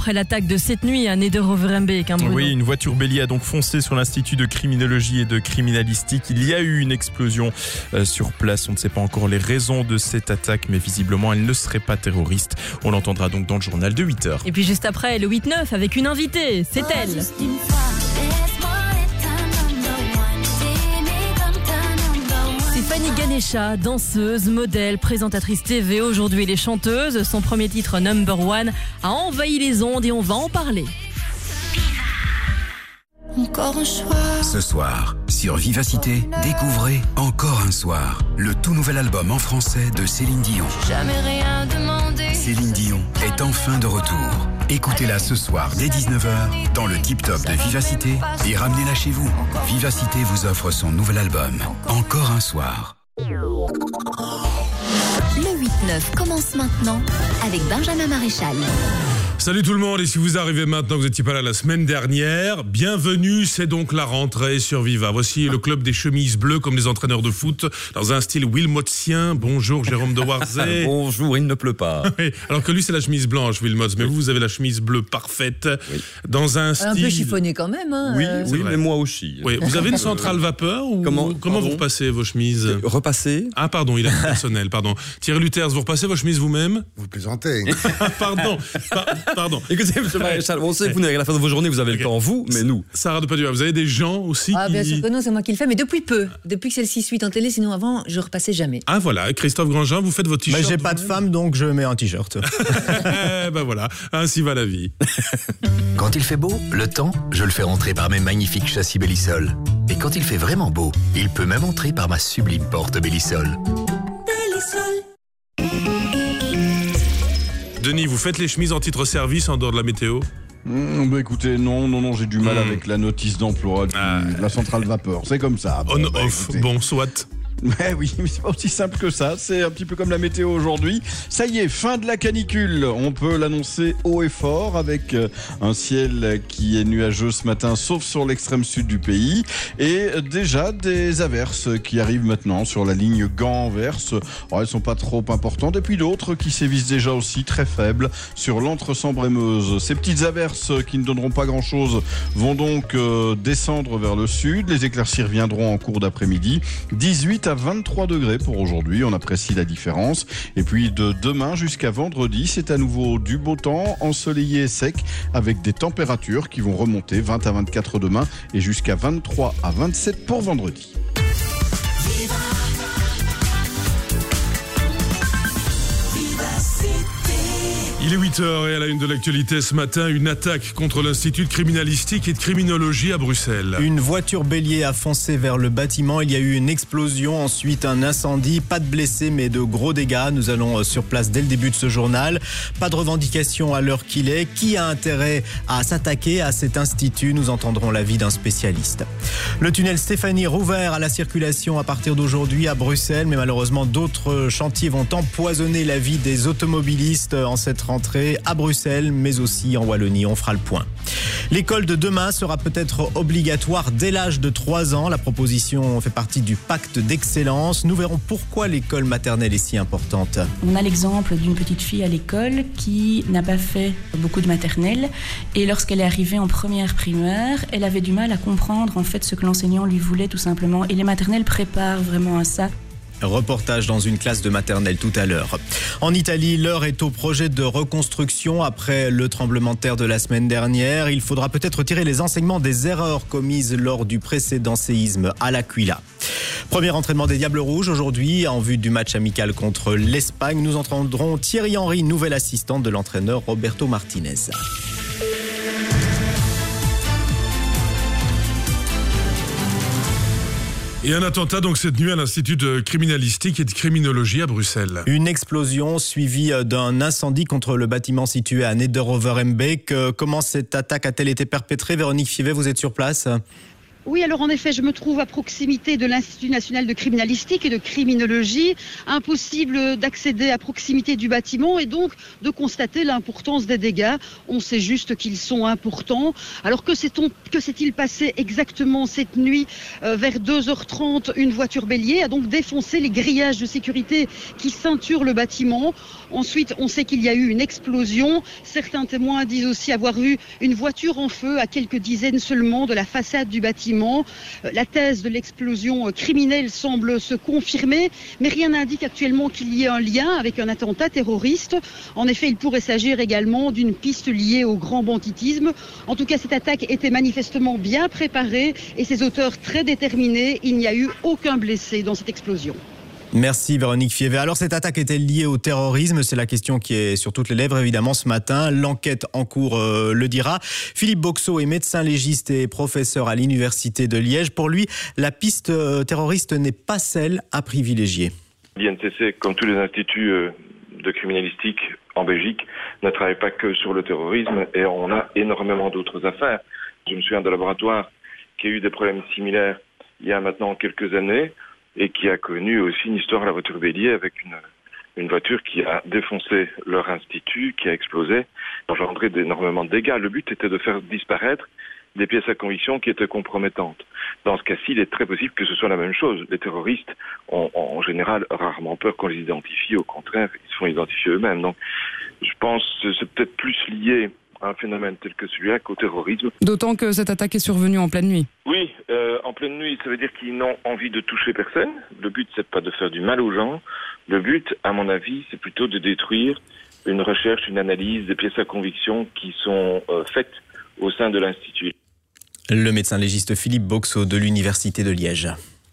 après l'attaque de cette nuit à Neder-Overembeek. Oui, une voiture bélier a donc foncé sur l'Institut de criminologie et de criminalistique. Il y a eu une explosion sur place. On ne sait pas encore les raisons de cette attaque, mais visiblement, elle ne serait pas terroriste. On l'entendra donc dans le journal de 8h. Et puis juste après, le 8-9 avec une invitée, c'est elle. Fanny Ganesha, danseuse, modèle, présentatrice TV, aujourd'hui elle est chanteuse. Son premier titre, Number One, a envahi les ondes et on va en parler. Encore un soir. Ce soir, sur Vivacité, découvrez Encore un soir, le tout nouvel album en français de Céline Dion. Jamais rien demandé. Céline Dion est enfin de retour. Écoutez-la ce soir dès 19h dans le Tip Top de Vivacité et ramenez-la chez vous. Vivacité vous offre son nouvel album, Encore un soir. Le 8-9 commence maintenant avec Benjamin Maréchal. Salut tout le monde, et si vous arrivez maintenant, vous n'étiez pas là la semaine dernière, bienvenue, c'est donc la rentrée sur Viva. Voici le club des chemises bleues comme les entraîneurs de foot, dans un style Wilmotsien. Bonjour Jérôme de Warzé. Bonjour, il ne pleut pas. Oui, alors que lui c'est la chemise blanche, Wilmots, mais vous avez la chemise bleue parfaite, dans un style... Un peu chiffonné quand même. Hein, oui, mais moi aussi. Oui. Vous avez une centrale vapeur ou comment vous repassez vos chemises? Repasser? Ah pardon, il a personnel, pardon. Thierry Luthers, vous repassez vos chemises vous-même? Vous plaisantez. Pardon. Écoutez, M. Maréchal, on sait que vous n'avez à la fin de vos journées, vous avez le temps, vous, mais nous. Sarah de Padua, vous avez des gens aussi qui... bien sûr que non, c'est moi qui le fais, mais depuis peu. Depuis que c'est le 6-8 en télé, sinon avant, je repassais jamais. Ah voilà, Christophe Grandjean, vous faites votre t-shirt. Mais j'ai pas de femme, donc je mets un t-shirt. Ben voilà, ainsi va la vie. Quand il fait beau, le temps, je le fais rentrer par mes magnifiques châssis Bellisol. Et quand il fait vraiment beau, il peut même entrer par ma sublime porte Bellisol. Denis, vous faites les chemises en titre-service en dehors de la météo? Écoutez, non, j'ai du mal avec la notice d'emploi de la centrale vapeur. C'est comme ça. On-off, bon, soit. Oui, mais c'est pas aussi simple que ça. C'est un petit peu comme la météo aujourd'hui. Ça y est, fin de la canicule. On peut l'annoncer haut et fort avec un ciel qui est nuageux ce matin, sauf sur l'extrême sud du pays. Et déjà des averses qui arrivent maintenant sur la ligne Gand-Anvers. Elles sont pas trop importantes. Et puis d'autres qui sévissent déjà aussi très faibles sur l'Entre-Sambre-et-Meuse. Ces petites averses qui ne donneront pas grand-chose vont donc descendre vers le sud. Les éclaircies reviendront en cours d'après-midi. 18 à 23 degrés pour aujourd'hui, on apprécie la différence. Et puis de demain jusqu'à vendredi, c'est à nouveau du beau temps, ensoleillé et sec, avec des températures qui vont remonter 20 à 24 demain et jusqu'à 23 à 27 pour vendredi. Il est 8h et à la une de l'actualité ce matin, une attaque contre l'Institut de criminalistique et de criminologie à Bruxelles. Une voiture bélier a foncé vers le bâtiment. Il y a eu une explosion, ensuite un incendie. Pas de blessés, mais de gros dégâts. Nous allons sur place dès le début de ce journal. Pas de revendication à l'heure qu'il est. Qui a intérêt à s'attaquer à cet institut? Nous entendrons l'avis d'un spécialiste. Le tunnel Stéphanie rouvert à la circulation à partir d'aujourd'hui à Bruxelles, mais malheureusement d'autres chantiers vont empoisonner la vie des automobilistes en cette rentrée à Bruxelles, mais aussi en Wallonie. On fera le point. L'école de demain sera peut-être obligatoire dès l'âge de 3 ans. La proposition fait partie du pacte d'excellence. Nous verrons pourquoi l'école maternelle est si importante. On a l'exemple d'une petite fille à l'école qui n'a pas fait beaucoup de maternelle et lorsqu'elle est arrivée en première primaire, elle avait du mal à comprendre en fait ce que l'enseignant lui voulait tout simplement, et les maternelles préparent vraiment à ça. Reportage dans une classe de maternelle tout à l'heure. En Italie, l'heure est au projet de reconstruction après le tremblement de terre de la semaine dernière. Il faudra peut-être tirer les enseignements des erreurs commises lors du précédent séisme à l'Aquila. Premier entraînement des Diables Rouges aujourd'hui en vue du match amical contre l'Espagne. Nous entendrons Thierry Henry, nouvel assistant de l'entraîneur Roberto Martinez. Et un attentat donc cette nuit à l'Institut de criminalistique et de criminologie à Bruxelles. Une explosion suivie d'un incendie contre le bâtiment situé à Neder-Overembeek. Comment cette attaque a-t-elle été perpétrée? Véronique Fivet, vous êtes sur place? Oui, alors en effet, je me trouve à proximité de l'Institut national de criminalistique et de criminologie. Impossible d'accéder à proximité du bâtiment et donc de constater l'importance des dégâts. On sait juste qu'ils sont importants. Alors que s'est-il passé exactement cette nuit vers 2h30? Une voiture bélier a donc défoncé les grillages de sécurité qui ceinturent le bâtiment. Ensuite, on sait qu'il y a eu une explosion. Certains témoins disent aussi avoir vu une voiture en feu à quelques dizaines seulement de la façade du bâtiment. La thèse de l'explosion criminelle semble se confirmer, mais rien n'indique actuellement qu'il y ait un lien avec un attentat terroriste. En effet, il pourrait s'agir également d'une piste liée au grand banditisme. En tout cas, cette attaque était manifestement bien préparée et ses auteurs très déterminés. Il n'y a eu aucun blessé dans cette explosion. Merci Véronique Fievet. Alors cette attaque est-elle liée au terrorisme? C'est la question qui est sur toutes les lèvres évidemment ce matin. L'enquête en cours le dira. Philippe Boxeau est médecin légiste et professeur à l'Université de Liège. Pour lui, la piste terroriste n'est pas celle à privilégier. L'INCC, comme tous les instituts de criminalistique en Belgique, ne travaille pas que sur le terrorisme et on a énormément d'autres affaires. Je me souviens d'un laboratoire qui a eu des problèmes similaires il y a maintenant quelques années et qui a connu aussi une histoire à la voiture bélier avec une voiture qui a défoncé leur institut, qui a explosé, engendré énormément de dégâts. Le but était de faire disparaître des pièces à conviction qui étaient compromettantes. Dans ce cas-ci, il est très possible que ce soit la même chose. Les terroristes ont en général rarement peur qu'on les identifie, au contraire, ils se font identifier eux-mêmes. Donc je pense que c'est peut-être plus lié à un phénomène tel que celui-là qu'au terrorisme. D'autant que cette attaque est survenue en pleine nuit. Oui, en pleine nuit, ça veut dire qu'ils n'ont envie de toucher personne. Le but, c'est pas de faire du mal aux gens. Le but, à mon avis, c'est plutôt de détruire une recherche, une analyse des pièces à conviction qui sont faites au sein de l'Institut. Le médecin légiste Philippe Boxeau de l'Université de Liège.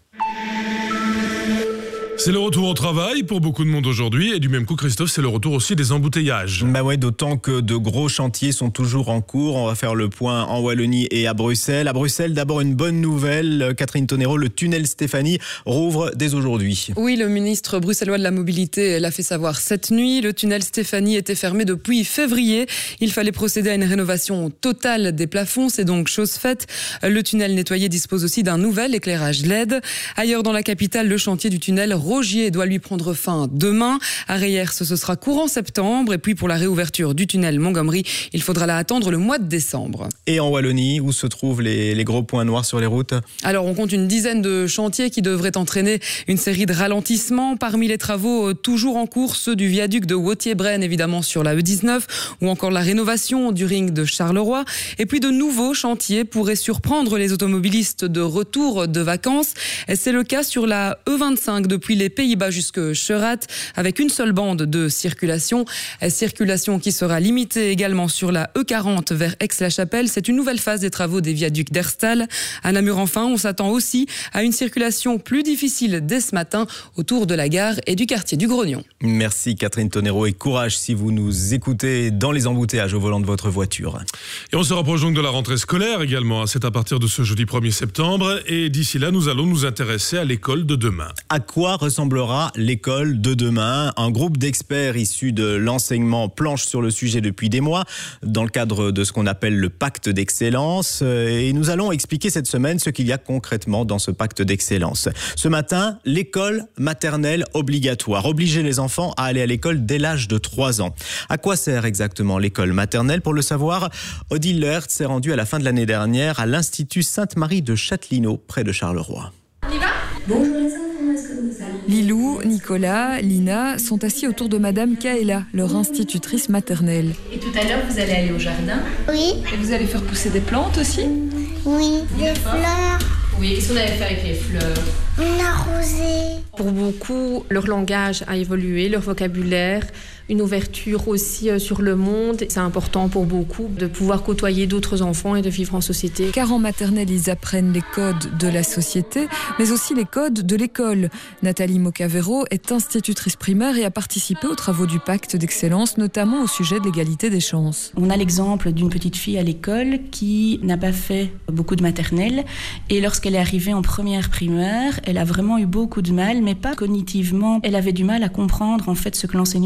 C'est le retour au travail pour beaucoup de monde aujourd'hui et du même coup, Christophe, c'est le retour aussi des embouteillages. Bah ouais, d'autant que de gros chantiers sont toujours en cours. On va faire le point en Wallonie et à Bruxelles. À Bruxelles, d'abord une bonne nouvelle. Catherine Tonero, le tunnel Stéphanie rouvre dès aujourd'hui. Oui, le ministre bruxellois de la Mobilité l'a fait savoir cette nuit. Le tunnel Stéphanie était fermé depuis février. Il fallait procéder à une rénovation totale des plafonds. C'est donc chose faite. Le tunnel nettoyé dispose aussi d'un nouvel éclairage LED. Ailleurs dans la capitale, le chantier du tunnel Rogier doit lui prendre fin demain. À Reyers, ce sera courant septembre. Et puis pour la réouverture du tunnel Montgomery, il faudra là attendre le mois de décembre. Et en Wallonie, où se trouvent les gros points noirs sur les routes? Alors on compte une dizaine de chantiers qui devraient entraîner une série de ralentissements. Parmi les travaux toujours en cours, ceux du viaduc de Wauthier-Braine, évidemment sur la E19, ou encore la rénovation du ring de Charleroi. Et puis de nouveaux chantiers pourraient surprendre les automobilistes de retour de vacances. C'est le cas sur la E25 depuis les Pays-Bas jusque Scheraat, avec une seule bande de circulation. Circulation qui sera limitée également sur la E40 vers Aix-la-Chapelle. C'est une nouvelle phase des travaux des viaducs d'Herstal. À Namur, enfin, on s'attend aussi à une circulation plus difficile dès ce matin autour de la gare et du quartier du Grognon. Merci Catherine Tonero et courage si vous nous écoutez dans les embouteillages au volant de votre voiture. Et on se rapproche donc de la rentrée scolaire également. C'est à partir de ce jeudi 1er septembre. Et d'ici là, nous allons nous intéresser à l'école de demain. À quoi ressemblera l'école de demain? Un groupe d'experts issus de l'enseignement planche sur le sujet depuis des mois dans le cadre de ce qu'on appelle le pacte d'excellence. Et nous allons expliquer cette semaine ce qu'il y a concrètement dans ce pacte d'excellence. Ce matin, l'école maternelle obligatoire. Obliger les enfants à aller à l'école dès l'âge de 3 ans. À quoi sert exactement l'école maternelle? Pour le savoir, Odile Lehertz s'est rendue à la fin de l'année dernière à l'Institut Sainte-Marie de Châtelineau, près de Charleroi. On y va? Bonjour les enfants, est-ce que vous allez? Lilou, Nicolas, Lina sont assis autour de Madame Kaela, leur institutrice maternelle. Et tout à l'heure, vous allez aller au jardin? Oui. Et vous allez faire pousser des plantes aussi? Oui, des fleurs. Oui, qu'est-ce qu'on allait faire avec les fleurs? On arrosait. Pour beaucoup, leur langage a évolué, leur vocabulaire, une ouverture aussi sur le monde. C'est important pour beaucoup de pouvoir côtoyer d'autres enfants et de vivre en société. Car en maternelle, ils apprennent les codes de la société, mais aussi les codes de l'école. Nathalie Mocavero est institutrice primaire et a participé aux travaux du pacte d'excellence, notamment au sujet de l'égalité des chances. On a l'exemple d'une petite fille à l'école qui n'a pas fait beaucoup de maternelle. Et lorsqu'elle est arrivée en première primaire, elle a vraiment eu beaucoup de mal, mais pas cognitivement. Elle avait du mal à comprendre en fait ce que l'enseignant lui voulait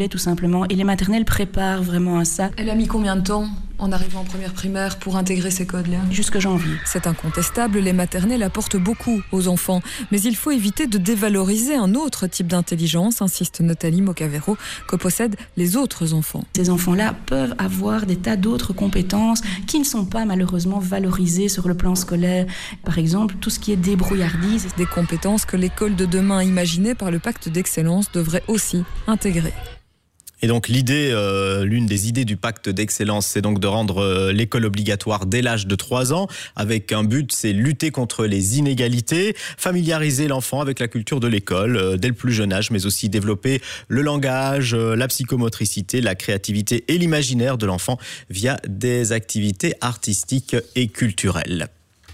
voulait tout simplement. Et les maternelles préparent vraiment à ça. Elle a mis combien de temps en arrivant en première primaire pour intégrer ces codes-là? Jusque janvier. C'est incontestable, les maternelles apportent beaucoup aux enfants. Mais il faut éviter de dévaloriser un autre type d'intelligence, insiste Nathalie Mocavero, que possèdent les autres enfants. Ces enfants-là peuvent avoir des tas d'autres compétences qui ne sont pas malheureusement valorisées sur le plan scolaire. Par exemple, tout ce qui est débrouillardise. Des compétences que l'école de demain imaginée par le pacte d'excellence devrait aussi intégrer. Et donc l'une des idées du pacte d'excellence, c'est donc de rendre l'école obligatoire dès l'âge de 3 ans, avec un but, c'est lutter contre les inégalités, familiariser l'enfant avec la culture de l'école dès le plus jeune âge, mais aussi développer le langage, la psychomotricité, la créativité et l'imaginaire de l'enfant via des activités artistiques et culturelles.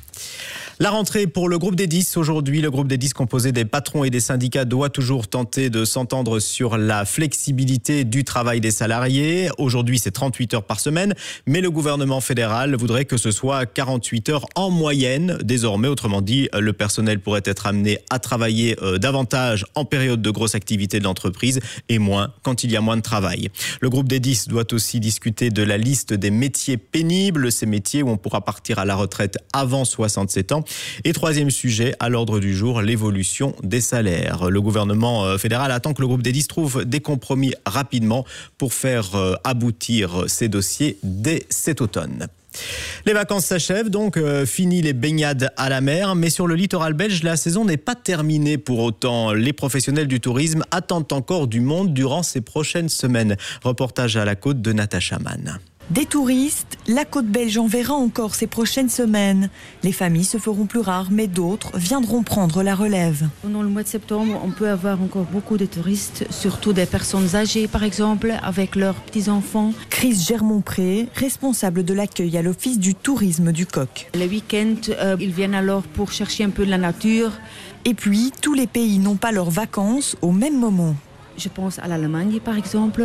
La rentrée pour le groupe des 10 aujourd'hui. Le groupe des 10 composé des patrons et des syndicats doit toujours tenter de s'entendre sur la flexibilité du travail des salariés. Aujourd'hui, c'est 38 heures par semaine, mais le gouvernement fédéral voudrait que ce soit 48 heures en moyenne. Désormais, autrement dit, le personnel pourrait être amené à travailler davantage en période de grosse activité de l'entreprise et moins quand il y a moins de travail. Le groupe des 10 doit aussi discuter de la liste des métiers pénibles, ces métiers où on pourra partir à la retraite avant 67 ans. Et troisième sujet à l'ordre du jour, l'évolution des salaires. Le gouvernement fédéral attend que le groupe des 10 trouve des compromis rapidement pour faire aboutir ces dossiers dès cet automne. Les vacances s'achèvent, donc fini les baignades à la mer, mais sur le littoral belge, la saison n'est pas terminée pour autant. Les professionnels du tourisme attendent encore du monde durant ces prochaines semaines. Reportage à la côte de Natacha Mann. Des touristes, la côte belge en verra encore ces prochaines semaines. Les familles se feront plus rares, mais d'autres viendront prendre la relève. Pendant le mois de septembre, on peut avoir encore beaucoup de touristes, surtout des personnes âgées par exemple, avec leurs petits-enfants. Chris Germont-Pré, responsable de l'accueil à l'Office du tourisme du Coq. Les week-ends, ils viennent alors pour chercher un peu de la nature. Et puis, tous les pays n'ont pas leurs vacances au même moment. Je pense à l'Allemagne par exemple,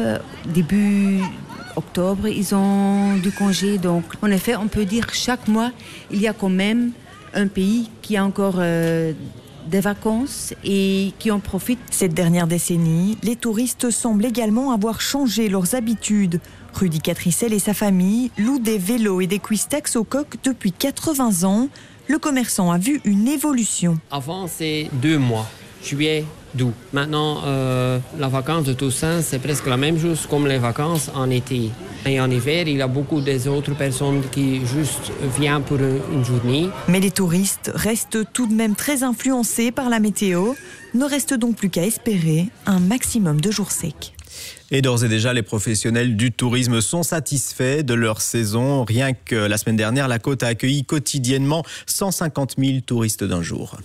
début octobre, ils ont du congé. Donc, en effet, on peut dire chaque mois, il y a quand même un pays qui a encore des vacances et qui en profite. Cette dernière décennie, les touristes semblent également avoir changé leurs habitudes. Rudy Catricel et sa famille louent des vélos et des quistex au Coq depuis 80 ans. Le commerçant a vu une évolution. Avant, c'est 2 mois. Juillet, d'août. Maintenant, la vacance de Toussaint, c'est presque la même chose comme les vacances en été. Et en hiver, il y a beaucoup d'autres personnes qui juste viennent pour une journée. Mais les touristes restent tout de même très influencés par la météo. Ne reste donc plus qu'à espérer un maximum de jours secs. Et d'ores et déjà, les professionnels du tourisme sont satisfaits de leur saison. Rien que la semaine dernière, la côte a accueilli quotidiennement 150 000 touristes d'un jour.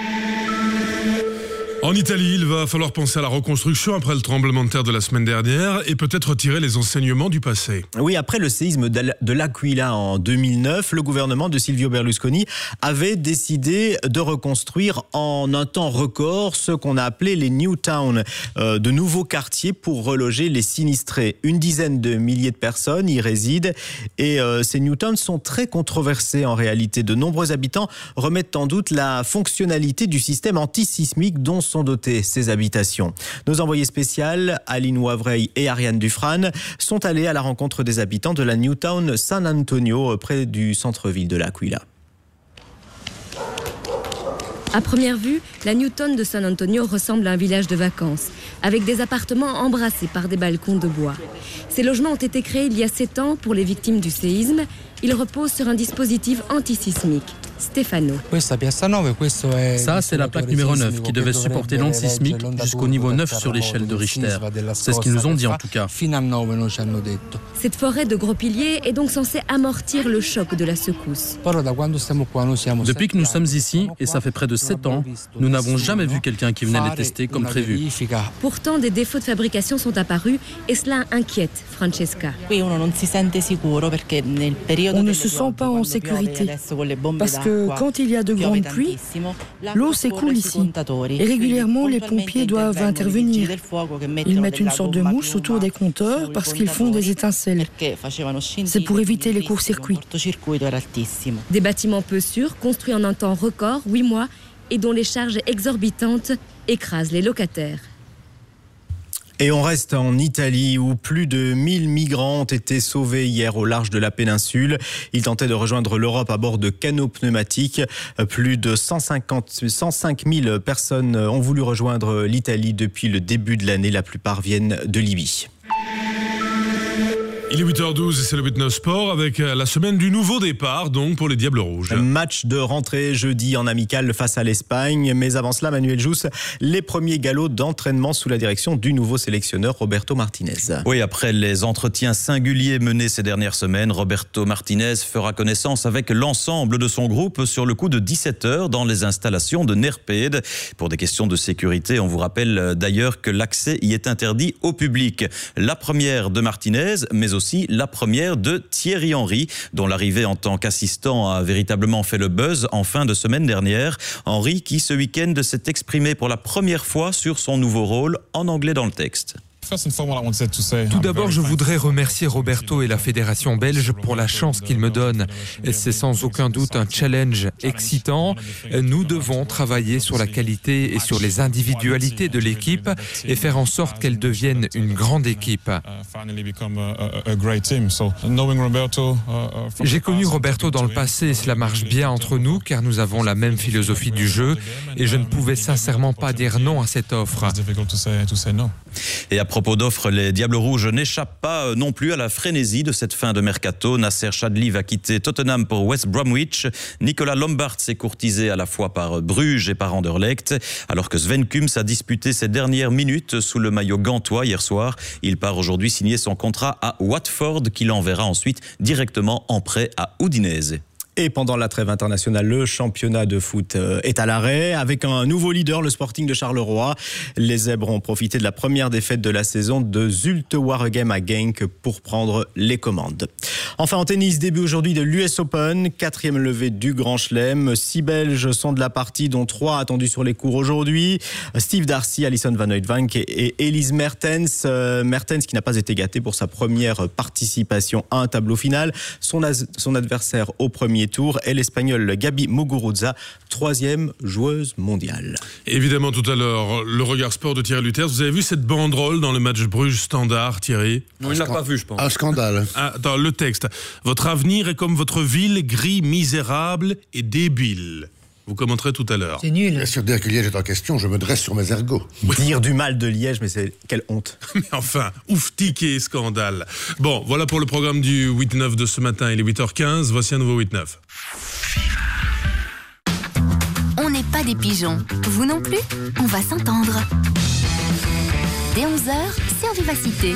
En Italie, il va falloir penser à la reconstruction après le tremblement de terre de la semaine dernière et peut-être tirer les enseignements du passé. Oui, après le séisme de l'Aquila en 2009, le gouvernement de Silvio Berlusconi avait décidé de reconstruire en un temps record ce qu'on a appelé les New Towns, de nouveaux quartiers pour reloger les sinistrés. Une dizaine de milliers de personnes y résident et ces New Towns sont très controversés en réalité. De nombreux habitants remettent en doute la fonctionnalité du système antisismique dont sont dotées ces habitations. Nos envoyés spéciales, Aline Wavreil et Ariane Dufresne, sont allés à la rencontre des habitants de la New Town San Antonio, près du centre-ville de l'Aquila. À première vue, la New Town de San Antonio ressemble à un village de vacances, avec des appartements embrassés par des balcons de bois. Ces logements ont été créés il y a 7 ans pour les victimes du séisme. Ils reposent sur un dispositif antisismique. Stefano. Ça, c'est la plaque numéro 9 qui devait supporter l'onde sismique jusqu'au niveau 9 sur l'échelle de Richter. C'est ce qu'ils nous ont dit en tout cas. Cette forêt de gros piliers est donc censée amortir le choc de la secousse. Depuis que nous sommes ici, et ça fait près de 7 ans, nous n'avons jamais vu quelqu'un qui venait les tester comme prévu. Pourtant, des défauts de fabrication sont apparus et cela inquiète Francesca. On ne se sent pas en sécurité parce que quand il y a de grandes pluies, l'eau s'écoule ici et régulièrement les pompiers doivent intervenir. Ils mettent une sorte de mouche autour des compteurs parce qu'ils font des étincelles. C'est pour éviter les courts-circuits. Des bâtiments peu sûrs, construits en un temps record, 8 mois, et dont les charges exorbitantes écrasent les locataires. Et on reste en Italie où plus de 1000 migrants ont été sauvés hier au large de la péninsule. Ils tentaient de rejoindre l'Europe à bord de canots pneumatiques. Plus de 105 000 personnes ont voulu rejoindre l'Italie depuis le début de l'année. La plupart viennent de Libye. Il est 8h12 et c'est le 8-9 Sport avec la semaine du nouveau départ donc pour les Diables Rouges. Match de rentrée jeudi en amical face à l'Espagne. Mais avant cela, Manuel Jousse, les premiers galops d'entraînement sous la direction du nouveau sélectionneur Roberto Martinez. Oui, après les entretiens singuliers menés ces dernières semaines, Roberto Martinez fera connaissance avec l'ensemble de son groupe sur le coup de 17h dans les installations de Nerpede. Pour des questions de sécurité, on vous rappelle d'ailleurs que l'accès y est interdit au public. La première de Martinez, mais aussi la première de Thierry Henry, dont l'arrivée en tant qu'assistant a véritablement fait le buzz en fin de semaine dernière. Henry qui, ce week-end, s'est exprimé pour la première fois sur son nouveau rôle en anglais dans le texte. Tout d'abord, je voudrais remercier Roberto et la Fédération belge pour la chance qu'ils me donnent. C'est sans aucun doute un challenge excitant. Nous devons travailler sur la qualité et sur les individualités de l'équipe et faire en sorte qu'elle devienne une grande équipe. J'ai connu Roberto dans le passé et cela marche bien entre nous car nous avons la même philosophie du jeu et je ne pouvais sincèrement pas dire non à cette offre. Et à propos d'offres, les Diables Rouges n'échappent pas non plus à la frénésie de cette fin de mercato. Nasser Chadli va quitter Tottenham pour West Bromwich. Nicolas Lombard s'est courtisé à la fois par Bruges et par Anderlecht. Alors que Sven Kums a disputé ses dernières minutes sous le maillot gantois hier soir. Il part aujourd'hui signer son contrat à Watford qui l'enverra ensuite directement en prêt à Udinese. Et pendant la trêve internationale, le championnat de foot est à l'arrêt. Avec un nouveau leader, le Sporting de Charleroi. Les Zèbres ont profité de la première défaite de la saison de Zulte Waregem à Genk pour prendre les commandes. Enfin en tennis, début aujourd'hui de l'US Open, 4e levée du Grand Chelem. 6 Belges sont de la partie, dont 3 attendus sur les cours aujourd'hui. Steve Darcy, Alison Van Uytvanck et Elise Mertens. Mertens qui n'a pas été gâtée pour sa première participation à un tableau final. Son adversaire au premier tour est l'Espagnole Gabi Muguruza, 3e joueuse mondiale. Évidemment, tout à l'heure, le regard sport de Thierry Luters. Vous avez vu cette banderole dans le match Bruges-Standard, Thierry ? Non, il ne l'a pas vu, je pense. Un scandale. Attends, le texte. Votre avenir est comme votre ville, gris, misérable et débile. Vous commenterez tout à l'heure. C'est nul. Bien sûr, dès que Liège est en question, je me dresse sur mes ergots. Dire du mal de Liège, mais c'est quelle honte. Mais enfin, ouf, ticket, scandale. Bon, voilà pour le programme du 8-9 de ce matin. Il est 8h15, voici un nouveau 8-9. On n'est pas des pigeons. Vous non plus ? On va s'entendre. Dès 11h, sur Vivacité.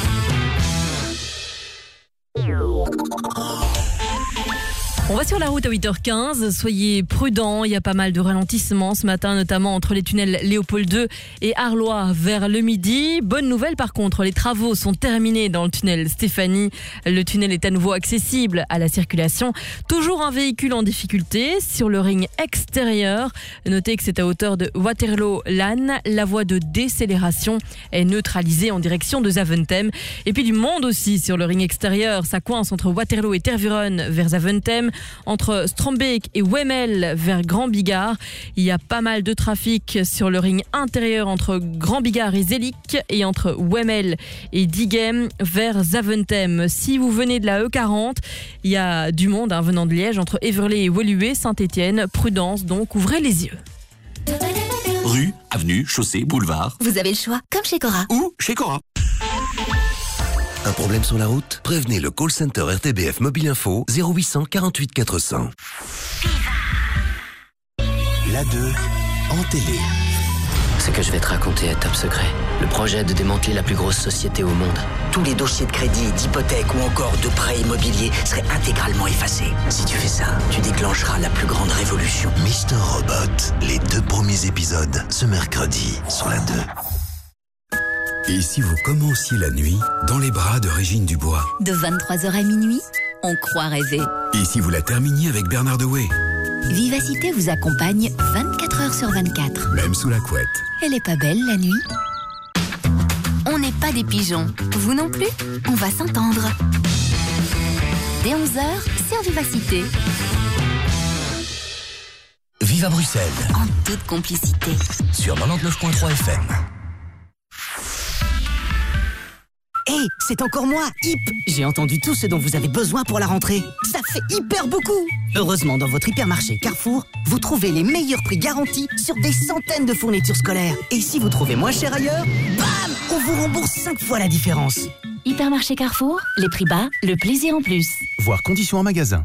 On va sur la route à 8h15, soyez prudents, il y a pas mal de ralentissements ce matin, notamment entre les tunnels Léopold II et Arlois vers le midi. Bonne nouvelle par contre, les travaux sont terminés dans le tunnel Stéphanie. Le tunnel est à nouveau accessible à la circulation. Toujours un véhicule en difficulté sur le ring extérieur. Notez que c'est à hauteur de Waterloo-Lannes. La voie de décélération est neutralisée en direction de Zaventem. Et puis du monde aussi sur le ring extérieur, ça coince entre Waterloo et Tervuren vers Zaventem. Entre Strombeek et Wemmel vers Grand Bigard. Il y a pas mal de trafic sur le ring intérieur entre Grand Bigard et Zelig et entre Wemmel et Diegem vers Zaventem. Si vous venez de la E40, il y a du monde venant de Liège entre Éverlé et Woluwe, Saint-Étienne. Prudence donc, ouvrez les yeux. Rue, avenue, chaussée, boulevard. Vous avez le choix, comme chez Cora. Ou chez Cora. Un problème sur la route ? Prévenez le call center RTBF Mobile Info 0800 48 400. La 2 en télé. Ce que je vais te raconter est top secret. Le projet de démanteler la plus grosse société au monde. Tous les dossiers de crédit, d'hypothèque ou encore de prêts immobiliers seraient intégralement effacés. Si tu fais ça, tu déclencheras la plus grande révolution. Mr. Robot, les 2 premiers épisodes, ce mercredi, sur la 2. Et si vous commenciez la nuit dans les bras de Régine Dubois ? De 23h à minuit, on croit rêver. Et si vous la terminiez avec Bernard Dewey ? Vivacité vous accompagne 24h sur 24. Même sous la couette. Elle est pas belle la nuit ? On n'est pas des pigeons. Vous non plus ? On va s'entendre. Dès 11h, sur Vivacité. Vive à Bruxelles. En toute complicité. Sur 99.3 FM. Hé, c'est encore moi, Hip. J'ai entendu tout ce dont vous avez besoin pour la rentrée. Ça fait hyper beaucoup. Heureusement, dans votre hypermarché Carrefour, vous trouvez les meilleurs prix garantis sur des centaines de fournitures scolaires. Et si vous trouvez moins cher ailleurs, bam, on vous rembourse 5 fois la différence. Hypermarché Carrefour, les prix bas, le plaisir en plus. Voir conditions en magasin.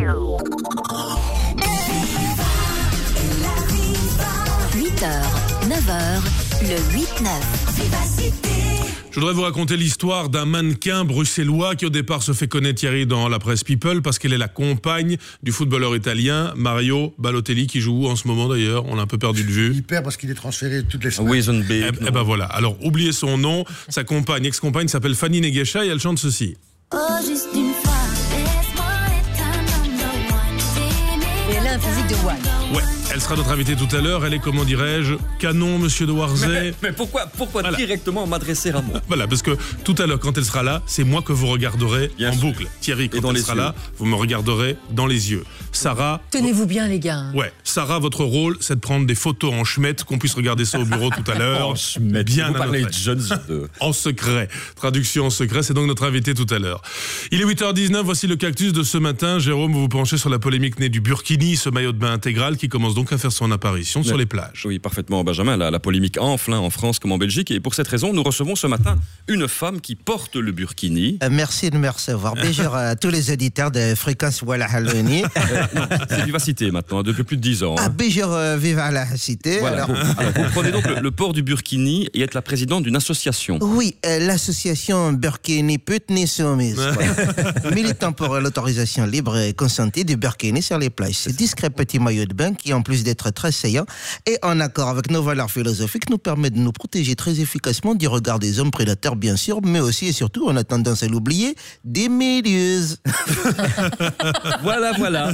8h, 9h, le 8-9. Je voudrais vous raconter l'histoire d'un mannequin bruxellois qui au départ se fait connaître, Thierry, dans la presse People parce qu'elle est la compagne du footballeur italien Mario Balotelli qui joue où en ce moment d'ailleurs, on l'a un peu perdu de vue. Il perd parce qu'il est transféré toutes les semaines. Eh ben voilà, alors oubliez son nom, sa compagne, ex-compagne s'appelle Fanny Negesha et elle chante ceci. Oh, juste une fois, laisse-moi être un number one. Et elle a un physique de one. Ouais, elle sera notre invitée tout à l'heure, elle est, comment dirais-je, canon, monsieur de Warzay. Mais pourquoi voilà. Directement m'adresser à moi? Voilà, parce que tout à l'heure, quand elle sera là, c'est moi que vous regarderez en boucle. Thierry, quand elle sera là, vous me regarderez dans les yeux. Sarah... Tenez-vous bien, les gars. Ouais, Sarah, votre rôle, c'est de prendre des photos en schmette, qu'on puisse regarder ça au bureau tout à l'heure. En schmette, bien vous parlez de jeunes. En secret. Traduction en secret, c'est donc notre invité tout à l'heure. Il est 8h19, voici le cactus de ce matin. Jérôme, vous vous penchez sur la polémique née du burkini, ce maillot de bain intégral qui commence donc à faire son apparition sur les plages. Oui, parfaitement, Benjamin. La polémique enfle en France comme en Belgique. Et pour cette raison, nous recevons ce matin une femme qui porte le burkini. Merci de me recevoir. Bonjour à tous les auditeurs de Fréquence Walla Hallouni. C'est Vivacité maintenant, depuis plus de 10 ans. Ah, bonjour, vive à la cité. Voilà. Alors, vous prenez donc le port du burkini et êtes la présidente d'une association. Oui, l'association Burkini Putni Soumise. Militant pour l'autorisation libre et consentie du burkini sur les plages. C'est discret petit maillot de bain qui, en plus d'être très saillant et en accord avec nos valeurs philosophiques, nous permet de nous protéger très efficacement du regard des hommes prédateurs, bien sûr, mais aussi et surtout, on a tendance à l'oublier, des méduses. Voilà. Voilà.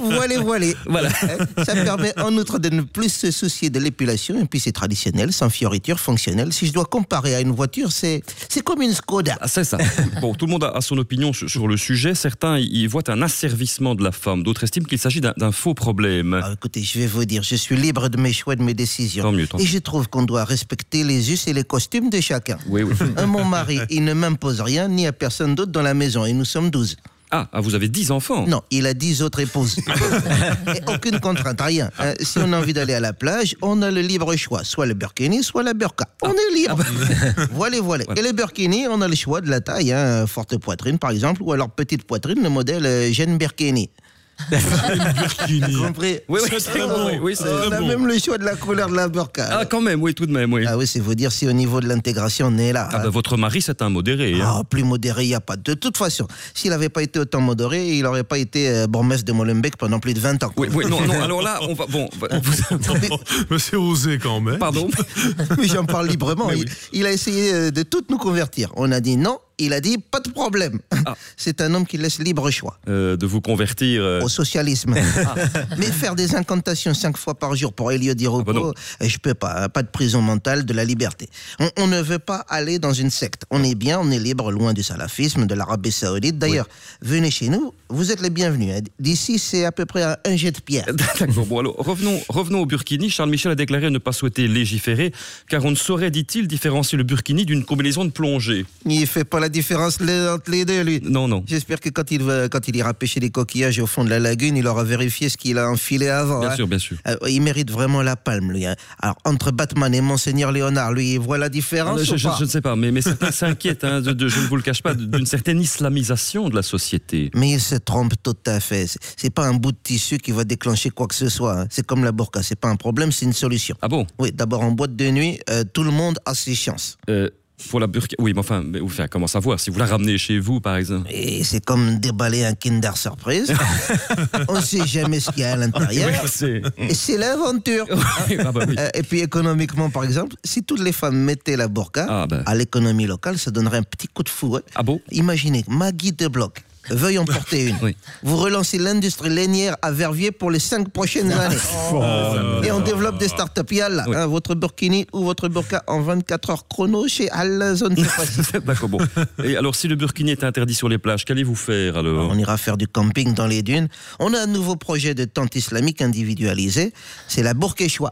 Ça permet en outre de ne plus se soucier de l'épilation, et puis c'est traditionnel, sans fioriture, fonctionnel. Si je dois comparer à une voiture, c'est comme une Skoda. Ah, c'est ça. Bon, tout le monde a son opinion sur le sujet. Certains y voient un asservissement de la femme. D'autres estiment qu'il s'agit d'un faux problème. Alors, écoutez, je vais vous dire, je suis libre de mes choix et de mes décisions. Tant mieux. Et je trouve qu'on doit respecter les us et les costumes de chacun. Oui. Mon mari, il ne m'impose rien, ni à personne d'autre dans la maison, et nous sommes 12. Ah, vous avez 10 enfants? Non, il a 10 autres épouses. Et aucune contrainte, rien. Si on a envie d'aller à la plage, on a le libre choix. Soit le burkini, soit la burqa. On est libre. Voilà. Et le burkini, on a le choix de la taille. Forte poitrine, par exemple, ou alors petite poitrine, le modèle Jeanne Burkini. Burkini. Compris? Oui, on a même le choix de la couleur de la burqa. Ah, quand même, oui, tout de même, oui. Ah oui, c'est vous dire si au niveau de l'intégration, on est là. Votre mari, c'est un modéré. Plus modéré, il n'y a pas. De toute façon, s'il n'avait pas été autant modéré, il n'aurait pas été bourgmestre de Molenbeek pendant plus de 20 ans. Oui, non, alors là, on va... Bon, mais c'est osé quand même. Pardon. Mais j'en parle librement. Il a essayé de tout nous convertir. On a dit non. Il a dit, pas de problème. C'est un homme qui laisse libre choix. De vous convertir... Au socialisme. Mais faire des incantations 5 fois par jour pour Elio Di Rupo, je peux pas. Pas de prison mentale, de la liberté. On ne veut pas aller dans une secte. On est bien, on est libre, loin du salafisme, de l'Arabie Saoudite. D'ailleurs, venez chez nous, vous êtes les bienvenus. D'ici, c'est à peu près un jet de pierre. D'accord, bon alors, revenons au burkini. Charles Michel a déclaré ne pas souhaiter légiférer, car on ne saurait, dit-il, différencier le burkini d'une combinaison de plongée. Il fait pas la différence entre les deux, lui. Non. J'espère que quand il ira pêcher des coquillages au fond de la lagune, il aura vérifié ce qu'il a enfilé avant. Bien sûr. Il mérite vraiment la palme, lui. Alors, entre Batman et Monseigneur Léonard, lui, il voit la différence ou pas? Je ne sais pas, mais certains s'inquiètent, je ne vous le cache pas, d'une certaine islamisation de la société. Mais il se trompe tout à fait. C'est pas un bout de tissu qui va déclencher quoi que ce soit. C'est comme la burqa, c'est pas un problème, c'est une solution. Ah bon? Oui, d'abord en boîte de nuit, tout le monde a ses chances. Pour la burqa, oui, mais enfin, comment savoir si vous la ramenez chez vous, par exemple? Et c'est comme déballer un Kinder Surprise. On ne sait jamais ce qu'il y a à l'intérieur. Et c'est l'aventure. Et puis économiquement, par exemple, si toutes les femmes mettaient la burqa à l'économie locale, ça donnerait un petit coup de fouet. Ah bon? Imaginez, Maggie de Bloc veuille en porter une. Vous relancez l'industrie lainière à Verviers pour les 5 prochaines années. Et on développe des startups. Yalla, votre burkini ou votre burqa en 24 heures chrono chez Al-Zone. D'accord, bon. Et alors, si le burkini est interdit sur les plages, qu'allez-vous faire alors? On ira faire du camping dans les dunes. On a un nouveau projet de tente islamique individualisée. C'est la burqa choix.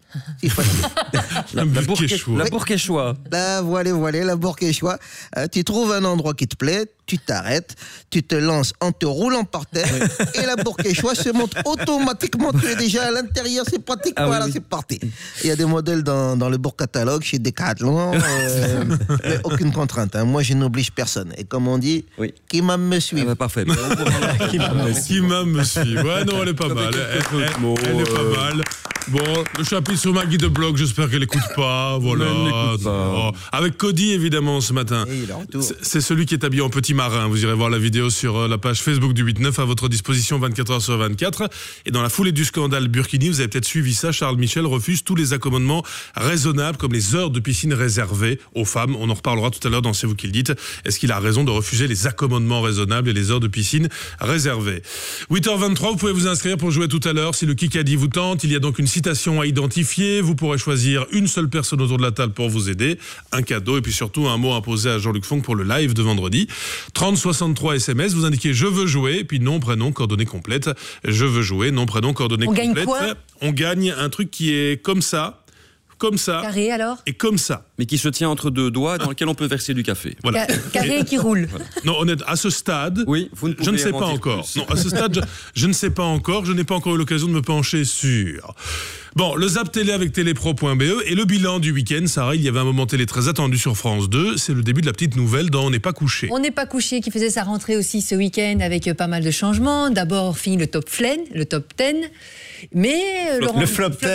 C'est facile. La Bourg-Quechua. Là, voilà, la Bourg-Quechua. Tu trouves un endroit qui te plaît, tu t'arrêtes, tu te lances en te roulant par terre et la Bourg-Quechua se monte automatiquement. Tu es déjà à l'intérieur, c'est pratique. C'est parti. Il y a des modèles dans le Bourg-Catalogue, chez Decathlon, mais aucune contrainte. Hein. Moi, je n'oblige personne. Et comme on dit, qui m'a me suit. Parfait. Qui m'a me suit. Ouais, non, elle est pas mal. Elle est pas mal. Bon, le chapitre sur ma guide de blog, j'espère qu'elle n'écoute pas. Voilà. Oh. Avec Cody, évidemment, ce matin. C'est celui qui est habillé en petit marin. Vous irez voir la vidéo sur la page Facebook du 8-9 à votre disposition 24h/24. Et dans la foulée du scandale Burkini, vous avez peut-être suivi ça, Charles Michel refuse tous les accommodements raisonnables, comme les heures de piscine réservées aux femmes. On en reparlera tout à l'heure dans C'est vous qui le dites. Est-ce qu'il a raison de refuser les accommodements raisonnables et les heures de piscine réservées? 8h23, vous pouvez vous inscrire pour jouer tout à l'heure si le Kikadi vous tente. Il y a donc une citation à identifier. Vous pourrez choisir une seule personne autour de la table pour vous aider, un cadeau et puis surtout un mot imposé à Jean-Luc Fonck pour le live de vendredi. 3063 SMS, vous indiquez je veux jouer, puis nom, prénom, coordonnées complètes. Je veux jouer, nom, prénom, coordonnées complètes. On gagne quoi ? On gagne un truc qui est comme ça. Carré alors ? Et comme ça. Mais qui se tient entre deux doigts, dans lequel on peut verser du café. Voilà. Carré qui roule. Voilà. Non, honnête, à ce stade, je ne sais pas encore. Non, à ce stade, je ne sais pas encore. Je n'ai pas encore eu l'occasion de me pencher sur. Bon, le Zap Télé avec télépro.be et le bilan du week-end. Sarah, il y avait un moment télé très attendu sur France 2. C'est le début de la petite nouvelle dans On n'est pas couché. On n'est pas couché qui faisait sa rentrée aussi ce week-end avec pas mal de changements. D'abord, fini le top 10. Mais le flop 10.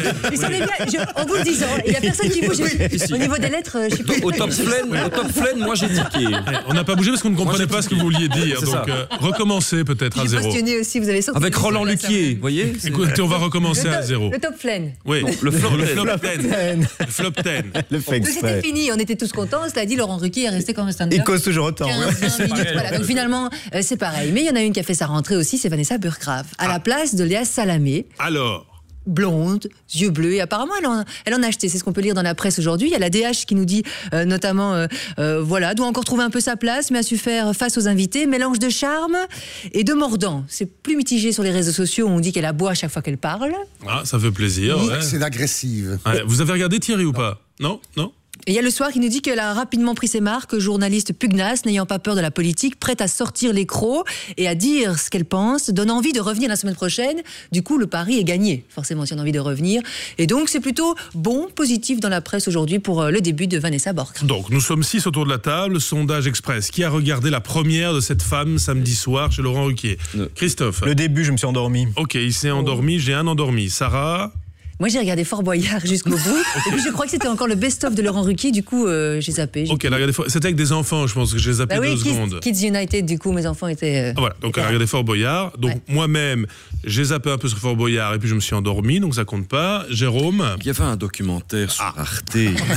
En vous le disant, il n'y a personne qui bouge. Au niveau des lettres, je sais pas. Au top flène, moi j'ai tiqué. On n'a pas bougé parce qu'on ne comprenait pas ce que vous vouliez dire. Donc, recommencez peut-être à zéro. Passionné aussi, vous avez sorti. Avec Roland Luquier, vous voyez. Écoutez, on va recommencer à zéro. Le top flène. Oui, le flop 10. Le flop 10. Le fait donc c'était fini, on était tous contents. Cela dit, Laurent Ruquier est resté comme un stand-up. Il cause toujours autant. 15-20 minutes, voilà. Donc finalement, c'est pareil. Mais il y en a une qui a fait sa rentrée aussi, c'est Vanessa Burgrave. À la place de Léa Salamé. Alors blonde, yeux bleus, et apparemment elle en a acheté, c'est ce qu'on peut lire dans la presse aujourd'hui. Il y a la DH qui nous dit notamment doit encore trouver un peu sa place, mais a su faire face aux invités, mélange de charme et de mordant. C'est plus mitigé sur les réseaux sociaux, on dit qu'elle aboie à chaque fois qu'elle parle. Ah, ça fait plaisir. C'est agressive. Ouais. Vous avez regardé Thierry ou pas ? Non. Et il y a Le Soir qui nous dit qu'elle a rapidement pris ses marques, journaliste pugnace, n'ayant pas peur de la politique, prête à sortir les crocs et à dire ce qu'elle pense, donne envie de revenir la semaine prochaine. Du coup, le pari est gagné, forcément, si on a envie de revenir. Et donc, c'est plutôt positif dans la presse aujourd'hui pour le début de Vanessa Burgrave. Donc, nous sommes 6 autour de la table, sondage express. Qui a regardé la première de cette femme samedi soir chez Laurent Ruquier ? Christophe. Le début, je me suis endormi. Ok, il s'est endormi, j'ai un endormi. Sarah ? Moi, j'ai regardé Fort Boyard jusqu'au bout. Et puis, je crois que c'était encore le best-of de Laurent Ruquier. Du coup, j'ai zappé. Ok, elle a regardé c'était avec des enfants, je pense que j'ai zappé 2 secondes. Kids United, du coup, mes enfants étaient... Voilà, donc elle a regardé Fort Boyard. Donc moi-même, j'ai zappé un peu sur Fort Boyard et puis je me suis endormi, donc ça compte pas. Jérôme ? Il y avait un documentaire sur Arte.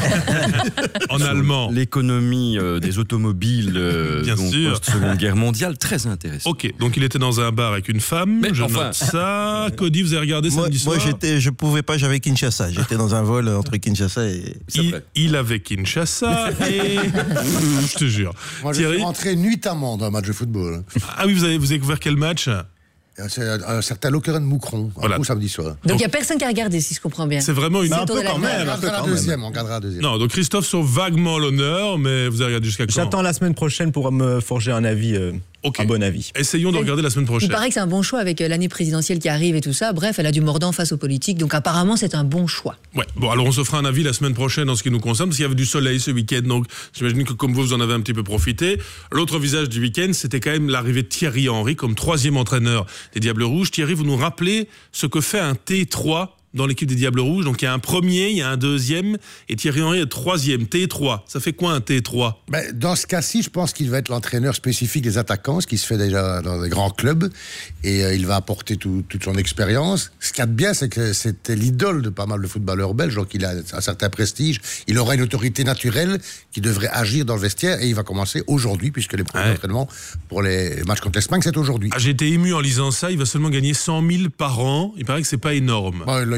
En allemand. L'économie des automobiles post-seconde guerre mondiale, très intéressant. Ok, donc il était dans un bar avec une femme, note ça. Cody, vous avez regardé samedi soir ? Moi, je pouvais pas, j'avais Kinshasa. J'étais dans un vol entre Kinshasa et... Il avait Kinshasa et... je te jure. Moi, je suis rentré nuitamment dans un match de football. Ah oui, vous avez couvert quel match ? C'est un certain Lokeren-Moucron, un samedi soir. Donc il n'y a personne qui a regardé, si je comprends bien. C'est vraiment une... Un peu quand même. On regardera la deuxième. Non, donc Christophe sauve vaguement l'honneur, mais vous avez regardé jusqu'à quand ? J'attends la semaine prochaine pour me forger un avis... Un bon avis. Essayons de regarder la semaine prochaine. Il paraît que c'est un bon choix avec l'année présidentielle qui arrive et tout ça. Bref, elle a du mordant face aux politiques, donc apparemment c'est un bon choix. Ouais. Bon, alors on se fera un avis la semaine prochaine en ce qui nous concerne, parce qu'il y avait du soleil ce week-end, donc j'imagine que comme vous en avez un petit peu profité. L'autre visage du week-end, c'était quand même l'arrivée de Thierry Henry comme 3e entraîneur des Diables Rouges. Thierry, vous nous rappelez ce que fait un T3 dans l'équipe des Diables Rouges. Donc il y a un premier, il y a un deuxième, et Thierry Henry est 3e, T3. Ça fait quoi un T3 ? Dans ce cas-ci, je pense qu'il va être l'entraîneur spécifique des attaquants, ce qui se fait déjà dans des grands clubs, et il va apporter toute son expérience. Ce qu'il y a de bien, c'est que c'était l'idole de pas mal de footballeurs belges, donc il a un certain prestige. Il aura une autorité naturelle qui devrait agir dans le vestiaire, et il va commencer aujourd'hui, puisque les premiers entraînements pour les matchs contre l'Espagne, c'est aujourd'hui. J'ai été ému en lisant ça, il va seulement gagner 100 000 par an. Il paraît que c'est pas énorme. Là,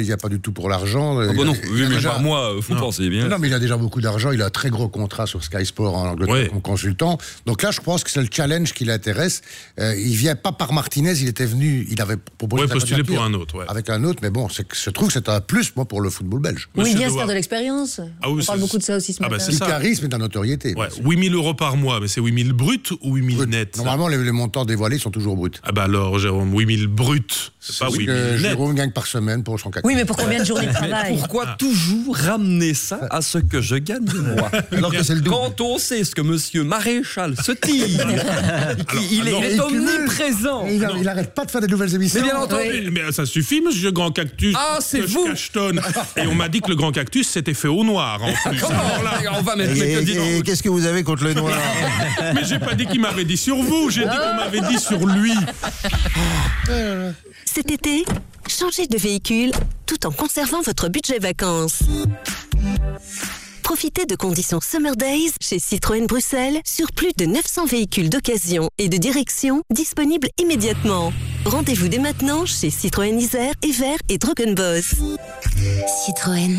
il vient pas du tout pour l'argent. Ah bon non, 8 000 par mois, faut penser bien. Non, mais il a déjà beaucoup d'argent. Il a un très gros contrat sur Sky Sport en Angleterre comme consultant. Donc là, je pense que c'est le challenge qui l'intéresse. Il vient pas par Martinez. Il était venu, il avait proposé postulé pour un autre. Avec un autre, mais bon, je trouve que c'est un plus moi pour le football belge. Oui, il vient se faire de l'expérience. On parle beaucoup de ça aussi ce matin. Du charisme et de la notoriété. 8 000 euros par mois, mais c'est 8 000 bruts ou 8 000 nets? Normalement, les montants dévoilés sont toujours bruts. Ah bah alors, Jérôme, 8 000 bruts, c'est pas 8 000 nets. Jérôme gagne par semaine pour son cacao. Oui, mais pour combien de journées de travail? Pourquoi toujours ramener ça à ce que je gagne moi? Alors que c'est le double. Quand on sait ce que monsieur Maréchal se tire, il est omniprésent. Il n'arrête pas de faire des nouvelles émissions. Mais bien entendu. Mais ça suffit, monsieur Grand Cactus. Ah, c'est vous. Cachetonne. Et on m'a dit que le Grand Cactus s'était fait au noir. En plus. On va mettre et qu'est-ce que vous avez contre le noir? Mais j'ai pas dit qu'il m'avait dit sur vous, j'ai dit qu'on m'avait dit sur lui. Cet été, changez de véhicule tout en conservant votre budget vacances. Profitez de conditions Summer Days chez Citroën Bruxelles sur plus de 900 véhicules d'occasion et de direction disponibles immédiatement. Rendez-vous dès maintenant chez Citroën Isère, Evere et Drogenbos. Citroën.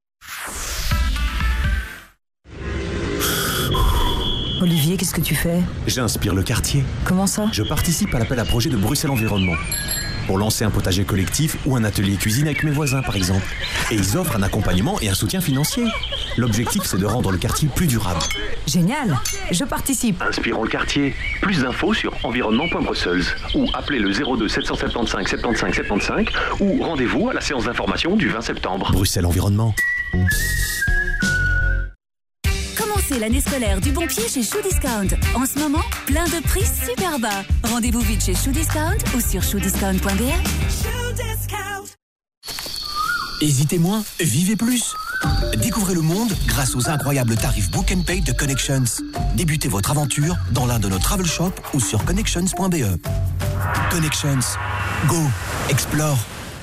Olivier, qu'est-ce que tu fais? J'inspire le quartier. Comment ça? Je participe à l'appel à projet de Bruxelles Environnement. Pour lancer un potager collectif ou un atelier cuisine avec mes voisins, par exemple. Et ils offrent un accompagnement et un soutien financier. L'objectif, c'est de rendre le quartier plus durable. Génial, je participe. Inspirons le quartier. Plus d'infos sur environnement.brussels ou appelez le 02 775 75 75 ou rendez-vous à la séance d'information du 20 septembre. Bruxelles Environnement. Commencez l'année scolaire du bon pied chez Shoe Discount. En ce moment, plein de prix super bas. Rendez-vous vite chez Shoe Discount ou sur shoediscount.be. Hésitez moins, vivez plus. Découvrez le monde grâce aux incroyables tarifs Book and Pay de Connections. Débutez votre aventure dans l'un de nos travel shops ou sur connections.be. Connections. Go. Explore.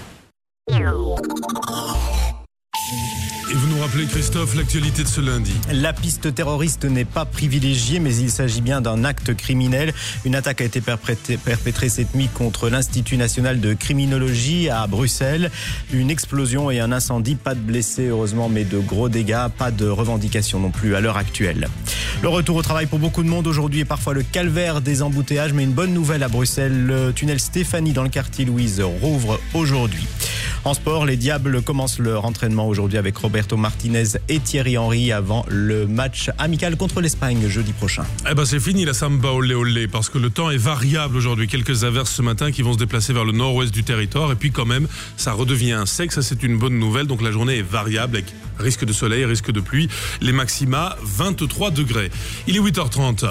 Et vous nous rappelez, Christophe, l'actualité de ce lundi. La piste terroriste n'est pas privilégiée, mais il s'agit bien d'un acte criminel. Une attaque a été perpétrée cette nuit contre l'Institut national de criminologie à Bruxelles. Une explosion et un incendie, pas de blessés heureusement, mais de gros dégâts, pas de revendications non plus à l'heure actuelle. Le retour au travail pour beaucoup de monde aujourd'hui est parfois le calvaire des embouteillages, mais une bonne nouvelle à Bruxelles, le tunnel Stéphanie dans le quartier Louise rouvre aujourd'hui. En sport, les Diables commencent leur entraînement aujourd'hui avec Roberto Martinez et Thierry Henry avant le match amical contre l'Espagne jeudi prochain. Eh ben c'est fini la samba olé olé parce que le temps est variable aujourd'hui. Quelques averses ce matin qui vont se déplacer vers le nord-ouest du territoire et puis quand même ça redevient sec, ça c'est une bonne nouvelle. Donc la journée est variable avec risque de soleil, risque de pluie. Les maxima 23 degrés. Il est 8h30.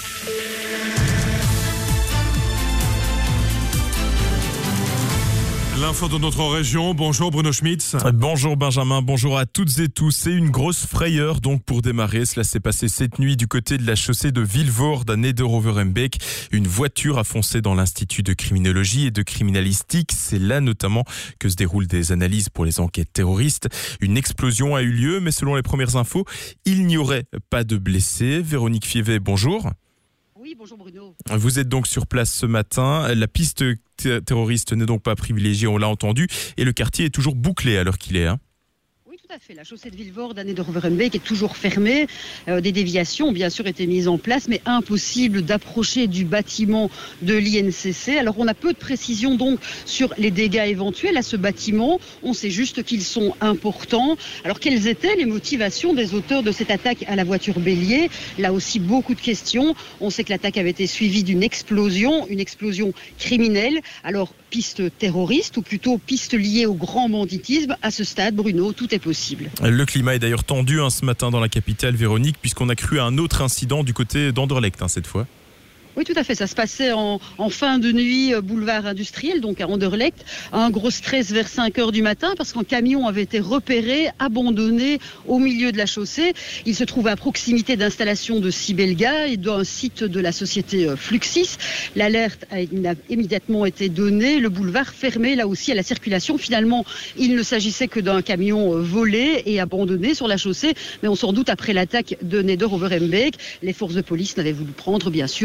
L'info de notre région. Bonjour Bruno Schmitz. Bonjour Benjamin, bonjour à toutes et tous. C'est une grosse frayeur donc pour démarrer. Cela s'est passé cette nuit du côté de la chaussée de Vilvoorde à Neder-Overembeek. Une voiture a foncé dans l'Institut de criminologie et de criminalistique. C'est là notamment que se déroulent des analyses pour les enquêtes terroristes. Une explosion a eu lieu, mais selon les premières infos, il n'y aurait pas de blessés. Véronique Fievet, bonjour. Oui, bonjour Bruno. Vous êtes donc sur place ce matin. La piste terroriste n'est donc pas privilégiée, on l'a entendu, et le quartier est toujours bouclé à l'heure qu'il est. Tout à fait. La chaussée de Vilvoorde à Neder-Overembeek est toujours fermée. Des déviations ont bien sûr été mises en place, mais impossible d'approcher du bâtiment de l'INCC. Alors on a peu de précisions donc sur les dégâts éventuels à ce bâtiment. On sait juste qu'ils sont importants. Alors quelles étaient les motivations des auteurs de cette attaque à la voiture bélier? Là aussi beaucoup de questions. On sait que l'attaque avait été suivie d'une explosion criminelle. Alors piste terroriste ou plutôt piste liée au grand banditisme? À ce stade, Bruno, tout est possible. Le climat est d'ailleurs tendu ce matin dans la capitale, Véronique, puisqu'on a cru à un autre incident du côté d'Anderlecht cette fois. Oui, tout à fait. Ça se passait en fin de nuit, boulevard industriel, donc à Anderlecht. Un gros stress vers 5h du matin parce qu'un camion avait été repéré, abandonné au milieu de la chaussée. Il se trouve à proximité d'installations de Sibelga et d'un site de la société Fluxis. L'alerte a immédiatement été donnée. Le boulevard fermé, là aussi, à la circulation. Finalement, il ne s'agissait que d'un camion volé et abandonné sur la chaussée. Mais on s'en doute après l'attaque de Neder-Overembeek. Les forces de police n'avaient voulu prendre, bien sûr, aucun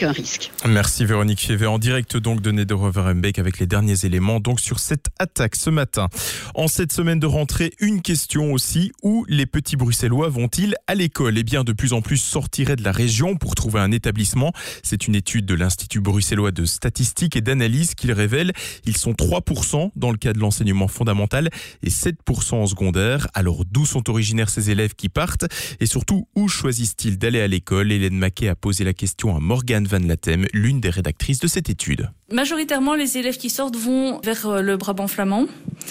aucun risque. Merci Véronique Fievé, en direct donc de Neder-Overembek avec les derniers éléments donc sur cette attaque ce matin. En cette semaine de rentrée, une question aussi, où les petits Bruxellois vont-ils à l'école ? Eh bien, de plus en plus sortiraient de la région pour trouver un établissement. C'est une étude de l'Institut bruxellois de statistique et d'analyse qui le révèle. Ils sont 3% dans le cas de l'enseignement fondamental et 7% en secondaire. Alors, d'où sont originaires ces élèves qui partent ? Et surtout, où choisissent-ils d'aller à l'école ? Hélène Maquet a posé la question à Morgane Van Latem, l'une des rédactrices de cette étude. Majoritairement, les élèves qui sortent vont vers le Brabant flamand,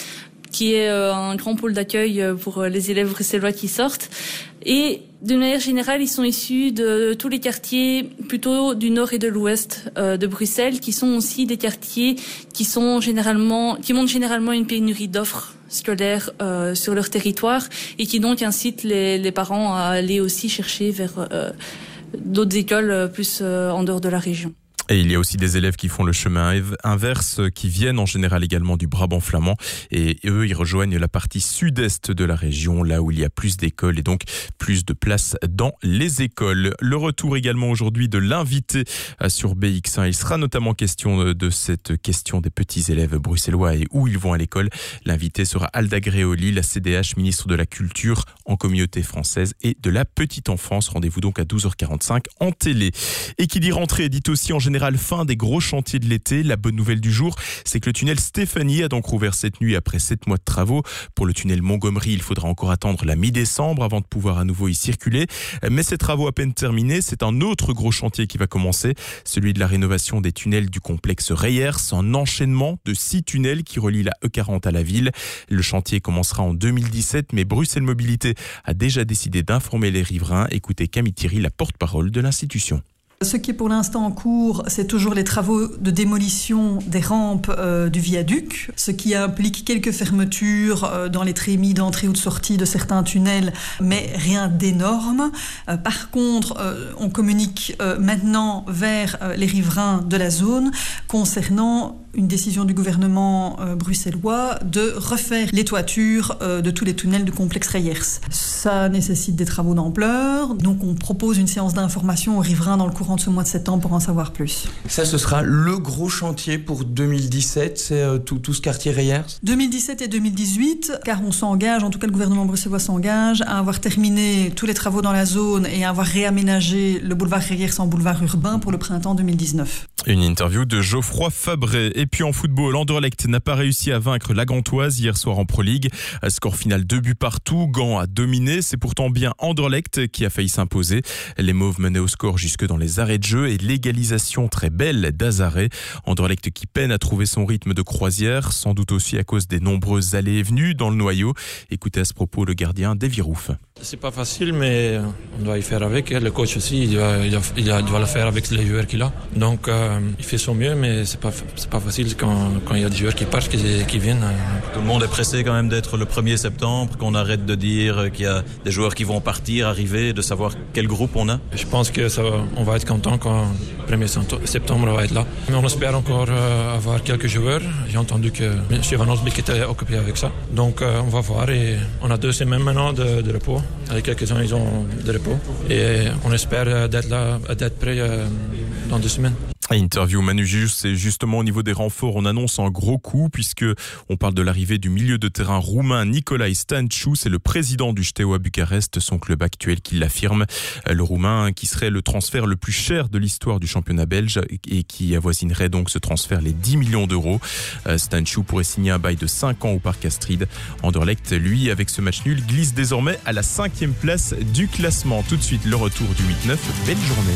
qui est un grand pôle d'accueil pour les élèves bruxellois qui sortent. Et d'une manière générale, ils sont issus de tous les quartiers plutôt du nord et de l'ouest de Bruxelles, qui sont aussi des quartiers qui montrent généralement une pénurie d'offres scolaires sur leur territoire et qui donc incitent les parents à aller aussi chercher vers d'autres écoles plus en dehors de la région. Et il y a aussi des élèves qui font le chemin inverse, qui viennent en général également du Brabant flamand. Et eux, ils rejoignent la partie sud-est de la région, là où il y a plus d'écoles et donc plus de place dans les écoles. Le retour également aujourd'hui de l'invité sur BX1. Il sera notamment question de cette question des petits élèves bruxellois et où ils vont à l'école. L'invité sera Alda Gréoli, la CDH, ministre de la Culture en communauté française et de la petite enfance. Rendez-vous donc à 12h45 en télé. Et qui dit rentrée, dit aussi en général fin des gros chantiers de l'été. La bonne nouvelle du jour, c'est que le tunnel Stéphanie a donc rouvert cette nuit après 7 mois de travaux. Pour le tunnel Montgomery, il faudra encore attendre la mi-décembre avant de pouvoir à nouveau y circuler. Mais ces travaux à peine terminés, c'est un autre gros chantier qui va commencer, celui de la rénovation des tunnels du complexe Reyers, un enchaînement de 6 tunnels qui relient la E40 à la ville. Le chantier commencera en 2017, mais Bruxelles Mobilité a déjà décidé d'informer les riverains. Écoutez Camille Thierry, la porte-parole de l'institution. Ce qui est pour l'instant en cours, c'est toujours les travaux de démolition des rampes du viaduc, ce qui implique quelques fermetures dans les trémies d'entrée ou de sortie de certains tunnels, mais rien d'énorme. Par contre, on communique maintenant vers les riverains de la zone concernant une décision du gouvernement bruxellois de refaire les toitures de tous les tunnels du complexe Reyers. Ça nécessite des travaux d'ampleur, donc on propose une séance d'information aux riverains dans le courant de ce mois de septembre pour en savoir plus. Ça, ce sera le gros chantier pour 2017, c'est tout ce quartier Reyers ? 2017 et 2018, car on s'engage, en tout cas le gouvernement bruxellois s'engage à avoir terminé tous les travaux dans la zone et à avoir réaménagé le boulevard Reyers en boulevard urbain pour le printemps 2019. Une interview de Geoffroy Fabré. Et puis en football, Anderlecht n'a pas réussi à vaincre la Gantoise hier soir en Pro League. Score final 2 buts partout, Gand a dominé. C'est pourtant bien Anderlecht qui a failli s'imposer. Les Mauves menaient au score jusque dans les arrêts de jeu et l'égalisation très belle d'Azaré. Anderlecht qui peine à trouver son rythme de croisière, sans doute aussi à cause des nombreuses allées et venues dans le noyau. Écoutez à ce propos le gardien Davy Rouf. C'est pas facile, mais on doit y faire avec. Le coach aussi, il doit le faire avec les joueurs qu'il a. Donc, il fait son mieux, mais c'est pas facile quand il y a des joueurs qui partent, qui viennent. Tout le monde est pressé quand même d'être le 1er septembre, qu'on arrête de dire qu'il y a des joueurs qui vont partir, arriver, de savoir quel groupe on a. Je pense qu'on va être content quand le 1er septembre va être là. Mais on espère encore avoir quelques joueurs. J'ai entendu que M. Van Osbeek était occupé avec ça. Donc, on va voir. Et on a 2 semaines maintenant de repos. Avec quelques-uns, ils ont de repos. Et on espère d'être prêt dans 2 semaines. Interview Manu Jus, c'est justement au niveau des renforts, on annonce un gros coup puisque on parle de l'arrivée du milieu de terrain roumain Nicolae Stanciu, c'est le président du Steaua Bucarest, son club actuel qui l'affirme. Le roumain qui serait le transfert le plus cher de l'histoire du championnat belge et qui avoisinerait donc ce transfert les 10 millions d'euros. Stanciu pourrait signer un bail de 5 ans au Parc Astrid. Anderlecht, lui, avec ce match nul, glisse désormais à la 5e place du classement. Tout de suite, le retour du 8-9. Belle journée.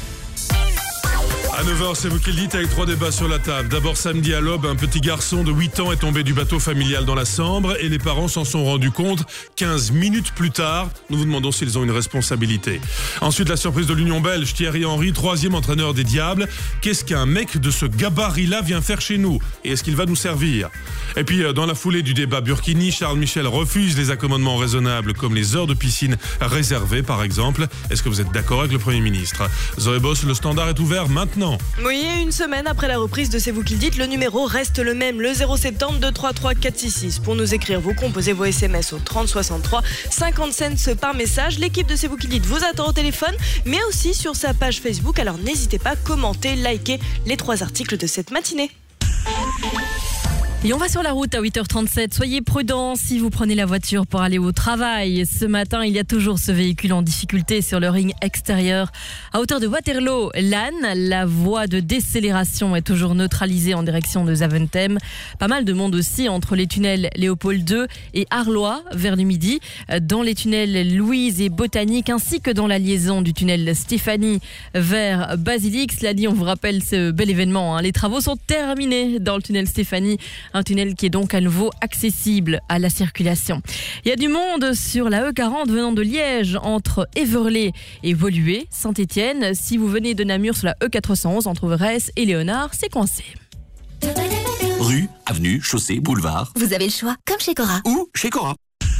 À 9h, c'est vous qui le dites, avec 3 débats sur la table. D'abord, samedi à l'aube, un petit garçon de 8 ans est tombé du bateau familial dans la Sambre et les parents s'en sont rendus compte 15 minutes plus tard. Nous vous demandons s'ils ont une responsabilité. Ensuite, la surprise de l'Union belge, Thierry Henry, 3e entraîneur des Diables. Qu'est-ce qu'un mec de ce gabarit-là vient faire chez nous ? Et est-ce qu'il va nous servir ? Et puis, dans la foulée du débat Burkini, Charles Michel refuse les accommodements raisonnables comme les heures de piscine réservées, par exemple. Est-ce que vous êtes d'accord avec le Premier ministre ? Zoé Boss, le standard est ouvert maintenant. temps. Oui, et une semaine après la reprise de C'est vous qui le dites, le numéro reste le même, le 070 233 466. Pour nous écrire, vous composez vos SMS au 30 63, 50 cents par message. L'équipe de C'est vous qui le dites vous attend au téléphone, mais aussi sur sa page Facebook. Alors n'hésitez pas à commenter, liker les 3 articles de cette matinée. Et on va sur la route à 8h37. Soyez prudents si vous prenez la voiture pour aller au travail. Ce matin, il y a toujours ce véhicule en difficulté sur le ring extérieur. À hauteur de Waterloo, Lannes, la voie de décélération est toujours neutralisée en direction de Zaventem. Pas mal de monde aussi entre les tunnels Léopold II et Arlois vers le midi. Dans les tunnels Louise et Botanique ainsi que dans la liaison du tunnel Stéphanie vers Basilique. Cela dit, on vous rappelle ce bel événement. Les travaux sont terminés dans le tunnel Stéphanie. Un tunnel qui est donc à nouveau accessible à la circulation. Il y a du monde sur la E40 venant de Liège entre Éverlé et Woluwe, Saint-Étienne. Si vous venez de Namur sur la E411 entre Verrès et Léonard, c'est coincé. Rue, avenue, chaussée, boulevard. Vous avez le choix, comme chez Cora. Ou chez Cora.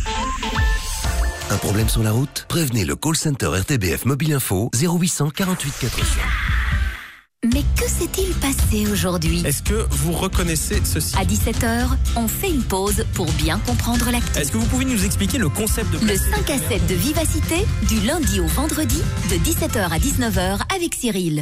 Un problème sur la route? Prévenez le call center RTBF Mobile Info 0800 48 400. Mais que s'est-il passé aujourd'hui? Est-ce que vous reconnaissez ceci? À 17h, on fait une pause pour bien comprendre l'actu. Est-ce que vous pouvez nous expliquer le concept de Le 5 à 7 de Vivacité, du lundi au vendredi, de 17h à 19h avec Cyril.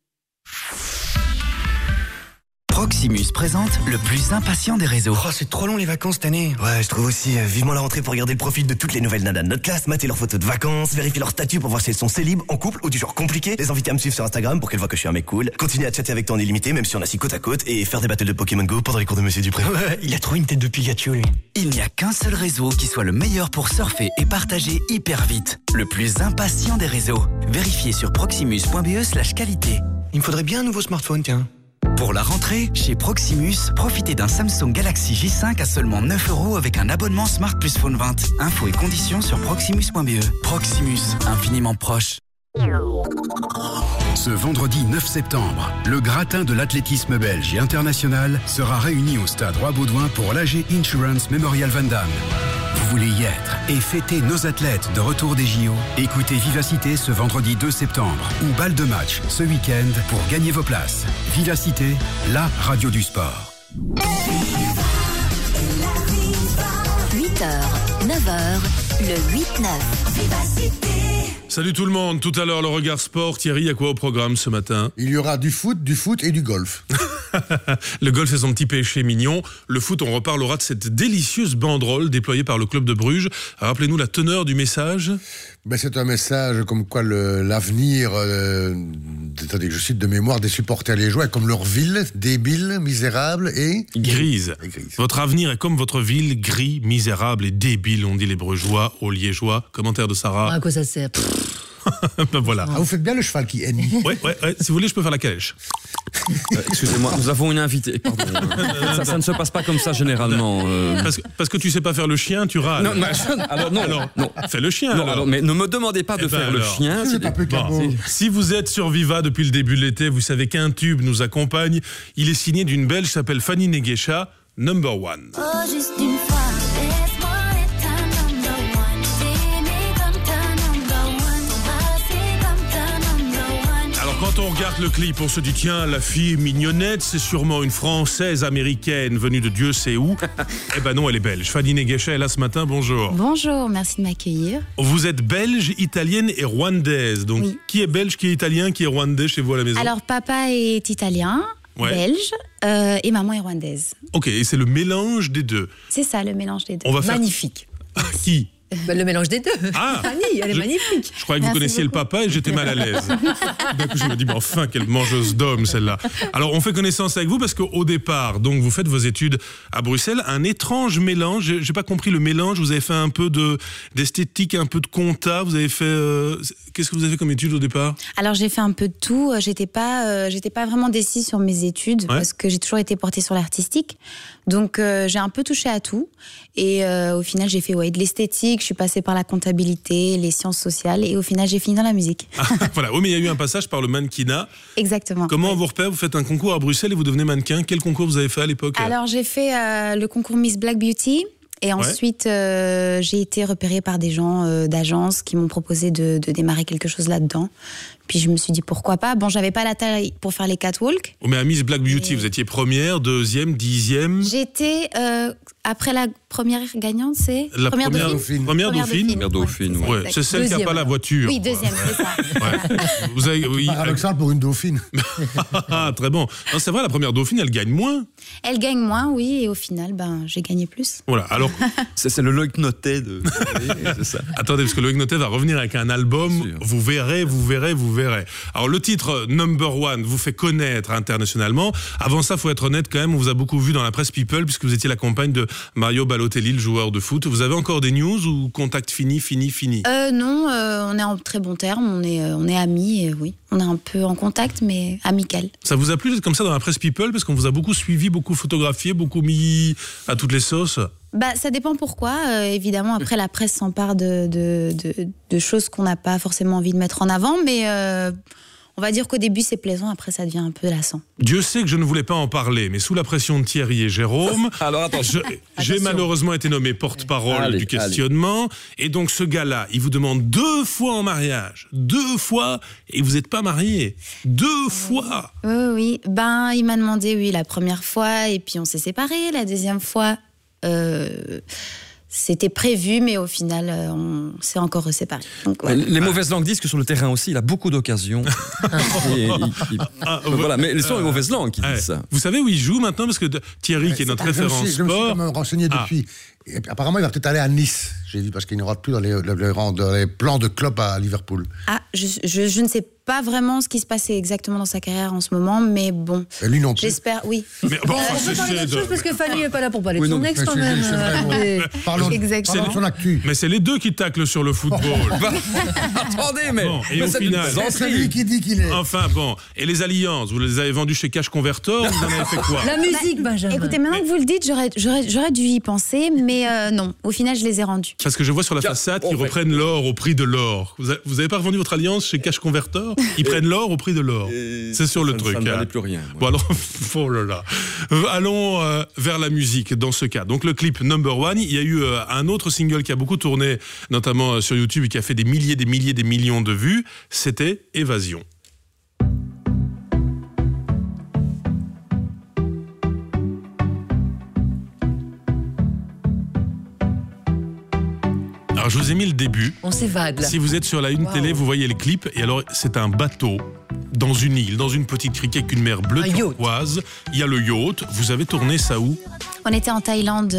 Proximus présente le plus impatient des réseaux. Oh, c'est trop long les vacances cette année. Ouais, je trouve aussi. Vivement la rentrée pour regarder le profil de toutes les nouvelles nanas de notre classe, mater leurs photos de vacances, vérifier leur statut pour voir si elles sont célibes, en couple ou du genre compliqué, les inviter à me suivre sur Instagram pour qu'elles voient que je suis un mec cool, continuer à chatter avec toi en illimité même si on est assis côte à côte et faire des battles de Pokémon Go pendant les cours de Monsieur Dupré. Ouais, il a trop une tête de Pikachu lui. Il n'y a qu'un seul réseau qui soit le meilleur pour surfer et partager hyper vite. Le plus impatient des réseaux. Vérifiez sur proximus.be/qualité. Il me faudrait bien un nouveau smartphone, tiens. Pour la rentrée, chez Proximus, profitez d'un Samsung Galaxy J5 à seulement 9 € avec un abonnement Smart Plus Phone 20. Infos et conditions sur proximus.be. Proximus, infiniment proche. Ce vendredi 9 septembre, le gratin de l'athlétisme belge et international sera réuni au stade Roi-Baudouin pour l'AG Insurance Memorial Van Damme. Vous voulez y être et fêter nos athlètes de retour des JO? Écoutez Vivacité ce vendredi 2 septembre ou balle de match ce week-end pour gagner vos places. Vivacité, la radio du sport. 8h, 9h, le 8-9. Vivacité. Salut tout le monde, tout à l'heure le regard sport. Thierry, il y a quoi au programme ce matin? Il y aura du foot et du golf. Le golf c'est son petit péché mignon. Le foot, on reparlera de cette délicieuse banderole déployée par le club de Bruges. Rappelez-nous la teneur du message. C'est un message comme quoi l'avenir, attendez que je cite de mémoire, des supporters liégeois est comme leur ville, débile, misérable et... Grise. Votre avenir est comme votre ville, gris, misérable et débile, on dit les Brugeois aux Liégeois. Commentaire de Sarah. À quoi ça sert? Ben voilà. Ah, vous faites bien le cheval qui hennit. Ouais. Si vous voulez, je peux faire la calèche. Excusez-moi, nous avons une invitée. Pardon. Ça ne se passe pas comme ça généralement. Parce que tu sais pas faire le chien, tu râles. Non. Fais le chien. Alors, mais ne me demandez pas de faire le chien. Si vous êtes sur Viva depuis le début de l'été, vous savez qu'un tube nous accompagne. Il est signé d'une Belge qui s'appelle Fanny Neguesha, Number One. Oh, juste une fois. Quand on regarde le clip, on se dit tiens, la fille mignonnette, c'est sûrement une Française américaine venue de Dieu sait où. Eh ben non, elle est belge. Fanny Neguesha est là ce matin, bonjour. Bonjour, merci de m'accueillir. Vous êtes belge, italienne et rwandaise. Donc oui. Qui est belge, qui est italien, qui est rwandais chez vous à la maison? Alors papa est italien, belge et maman est rwandaise. Ok, et c'est le mélange des deux. C'est ça, le mélange des deux. On va faire... Magnifique. Qui? Le mélange des deux. Ah, Fanny, elle est magnifique. Je croyais que vous connaissiez beaucoup. Le papa et j'étais mal à l'aise. D'un coup, je me dis, mais enfin, quelle mangeuse d'hommes, celle-là. Alors, on fait connaissance avec vous parce qu'au départ, donc, vous faites vos études à Bruxelles. Un étrange mélange. J'ai pas compris le mélange. Vous avez fait un peu d'esthétique, un peu de compta. Vous avez fait... Qu'est-ce que vous avez fait comme études au départ? Alors, j'ai fait un peu de tout. J'étais pas vraiment décise sur mes études parce que j'ai toujours été portée sur l'artistique. Donc, j'ai un peu touché à tout. Et au final, j'ai fait de l'esthétique. Je suis passée par la comptabilité, les sciences sociales et au final, j'ai fini dans la musique. Voilà, oui, mais il y a eu un passage par le mannequinat. Exactement. Comment on vous repère? Vous faites un concours à Bruxelles et vous devenez mannequin. Quel concours vous avez fait à l'époque? Alors, j'ai fait le concours Miss Black Beauty. Et ensuite, j'ai été repérée par des gens d'agence qui m'ont proposé de démarrer quelque chose là-dedans. Puis je me suis dit pourquoi pas. Bon, j'avais pas la taille pour faire les catwalks. Mais à Miss Black Beauty, vous étiez première, deuxième, 10e. J'étais après la première gagnante, c'est La première dauphine. Première dauphine. Ouais, c'est celle qui n'a pas la voiture. Oui, deuxième, c'est ça. Ouais. Vous avez, oui, paradoxal pour une dauphine. Très bon. Non, c'est vrai, la première dauphine, elle gagne moins. Elle gagne moins, oui, et au final, j'ai gagné plus. Voilà, alors... c'est le Loïc Notet de... c'est ça. Attendez, parce que Loïc Notet va revenir avec un album. Vous verrez. Alors, le titre Number One vous fait connaître internationalement. Avant ça, faut être honnête quand même, on vous a beaucoup vu dans la presse People, puisque vous étiez la compagne de Mario Balotelli, le joueur de foot. Vous avez encore des news ou contact fini? Non, on est en très bons termes, on est amis, et oui. On est un peu en contact, mais amical. Ça vous a plu d'être comme ça dans la presse People, parce qu'on vous a beaucoup suivi, beaucoup photographié, beaucoup mis à toutes les sauces? Ça dépend pourquoi. Évidemment, après, la presse s'empare de choses qu'on n'a pas forcément envie de mettre en avant, mais on va dire qu'au début, c'est plaisant, après, ça devient un peu lassant. Dieu sait que je ne voulais pas en parler, mais sous la pression de Thierry et Jérôme, j'ai malheureusement été nommé porte-parole du questionnement, et donc ce gars-là, il vous demande 2 fois en mariage, 2 fois, et vous n'êtes pas mariés, 2 fois. Oui, il m'a demandé, oui, la première fois, et puis on s'est séparés, la deuxième fois... C'était prévu, mais au final, on s'est encore séparés. Les mauvaises langues disent que sur le terrain aussi, il a beaucoup d'occasions. Voilà, mais ce sont les mauvaises langues qui disent ça. Vous savez où il joue maintenant? Parce que Thierry, qui est notre référent sport... Je me suis quand même renseigné depuis. Et apparemment, il va peut-être aller à Nice, j'ai vu, parce qu'il ne rentre plus dans les plans de club à Liverpool. Je ne sais pas vraiment ce qui se passait exactement dans sa carrière en ce moment, mais bon. Et lui non plus. J'espère, oui. Mais bon, on parle d'autre chose parce que Fanny n'est pas là pour parler de son ex quand même. Parlons de son actu. Mais c'est les deux qui taclent sur le football. Attendez, mais... Bon, et au final... C'est lui qui dit qu'il est. Enfin, bon. Et les alliances, vous les avez vendues chez Cash Converter, vous en avez fait quoi? La musique, Benjamin. Écoutez, maintenant que vous le dites, j'aurais dû y penser, mais non. Au final, je les ai rendus. Parce que je vois sur la façade qu'ils reprennent l'or au prix de l'or. Vous avez pas revendu votre alliance chez Cash Converter? Ils prennent l'or au prix de l'or. C'est sur le truc. Ça ne valait plus rien. Bon, alors, oh là là. Allons vers la musique dans ce cas. Donc le clip Number One, il y a eu un autre single qui a beaucoup tourné, notamment sur YouTube, et qui a fait des millions de vues. C'était Évasion. Alors je vous ai mis le début. On s'évade là. Si vous êtes sur la une télé, vous voyez le clip. Et alors c'est un bateau dans une île, dans une petite crique avec une mer bleue turquoise. Il y a le yacht. Vous avez tourné ça où? On était en Thaïlande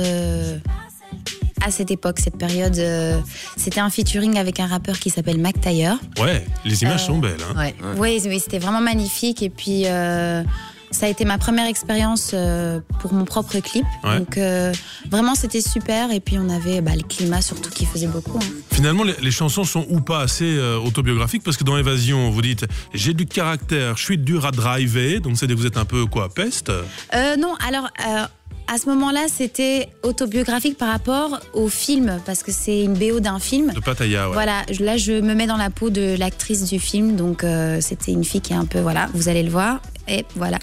à cette époque, cette période. C'était un featuring avec un rappeur qui s'appelle Mac Taylor. Ouais, les images sont belles. Hein. Oui, c'était vraiment magnifique. Et puis... ça a été ma première expérience pour mon propre clip. Ouais. Donc vraiment c'était super. Et puis on avait le climat surtout qui faisait beaucoup. Hein. Finalement les chansons sont ou pas assez autobiographiques, parce que dans Évasion vous dites j'ai du caractère, je suis dur à driver, donc c'est-à-dire que vous êtes un peu peste? Non, alors à ce moment-là c'était autobiographique par rapport au film, parce que c'est une BO d'un film. De Pattaya, ouais. Voilà, là je me mets dans la peau de l'actrice du film, donc c'était une fille qui est un peu, voilà, vous allez le voir. Et voilà.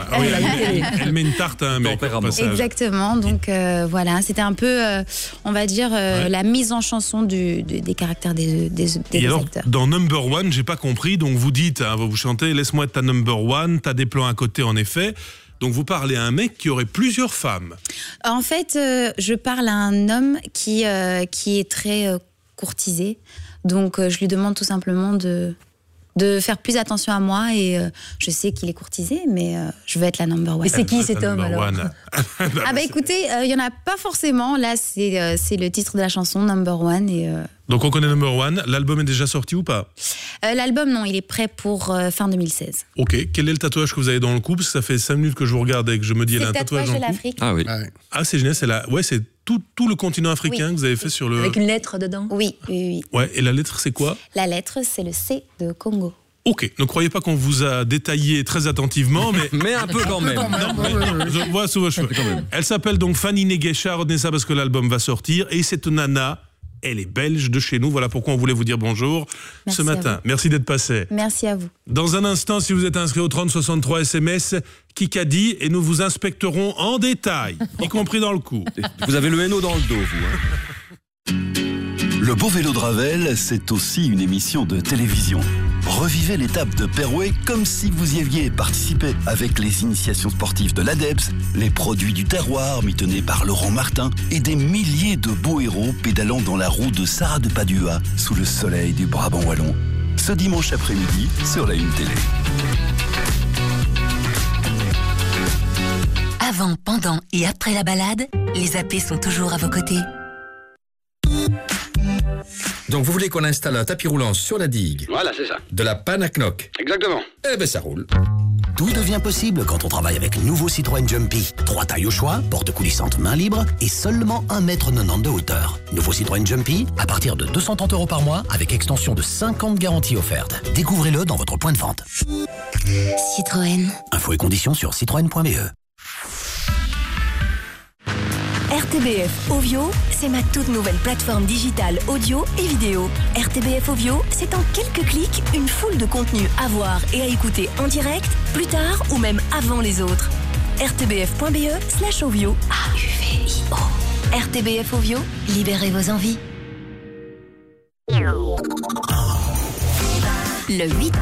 Elle met une tarte à un mec. Exactement. Donc voilà, c'était un peu, on va dire, la mise en chanson des caractères des et alors, acteurs. Dans Number One, j'ai pas compris. Donc vous dites, vous chantez, laisse-moi être ta Number One. T'as des plans à côté, en effet. Donc vous parlez à un mec qui aurait plusieurs femmes. En fait, je parle à un homme qui est très courtisé. Donc je lui demande tout simplement de faire plus attention à moi, et je sais qu'il est courtisé, mais je veux être la number one. Et c'est qui cet homme alors? Écoutez, il n'y en a pas forcément. Là, c'est le titre de la chanson, Number One. Et, donc on connaît Number One. L'album est déjà sorti ou pas? L'album, non, il est prêt pour fin 2016. Ok, quel est le tatouage que vous avez dans le cou? Parce que ça fait 5 minutes que je vous regarde et que je me dis, elle a un tatouage dans le cou. l'Afrique. Ah oui. Ah, c'est génial, c'est tout le continent africain que vous avez fait sur le... Avec une lettre dedans? Oui. Ouais, et la lettre, c'est quoi? La lettre, c'est le C de Congo. Ok, ne croyez pas qu'on vous a détaillé très attentivement, mais... mais un peu quand même. Je vois sous vos cheveux. Elle s'appelle donc Fanny Negesha, retenez ça parce que l'album va sortir, et cette nana, elle est belge de chez nous, voilà pourquoi on voulait vous dire bonjour ce matin. Merci d'être passé. Merci à vous. Dans un instant, si vous êtes inscrit au 3063 SMS, Kikadi, et nous vous inspecterons en détail, y compris dans le cou. Vous avez le Hainaut dans le dos, vous. Le Beau Vélo de Ravel, c'est aussi une émission de télévision. Revivez l'étape de Perouet comme si vous y aviez participé avec les initiations sportives de l'ADEPS, les produits du terroir mitonnés par Laurent Martin et des milliers de beaux héros pédalant dans la roue de Sarah de Padua sous le soleil du Brabant wallon. Ce dimanche après-midi sur la Une Télé. Avant, pendant et après la balade, les AP sont toujours à vos côtés. Donc vous voulez qu'on installe un tapis roulant sur la digue? Voilà, c'est ça. De la panne à knock? Exactement. Eh ben ça roule. Tout devient possible quand on travaille avec nouveau Citroën Jumpy. 3 tailles au choix, porte coulissante main libre et seulement 1,90 m de hauteur. Nouveau Citroën Jumpy, à partir de 230 € par mois, avec extension de 5 ans de garantie offerte. Découvrez-le dans votre point de vente. Citroën. Infos et conditions sur citroën.be. RTBF Ovio, c'est ma toute nouvelle plateforme digitale audio et vidéo. RTBF Ovio, c'est en quelques clics une foule de contenus à voir et à écouter en direct, plus tard ou même avant les autres. rtbf.be/ovio. AUVIO. RTBF Ovio, libérez vos envies. Le 8-9.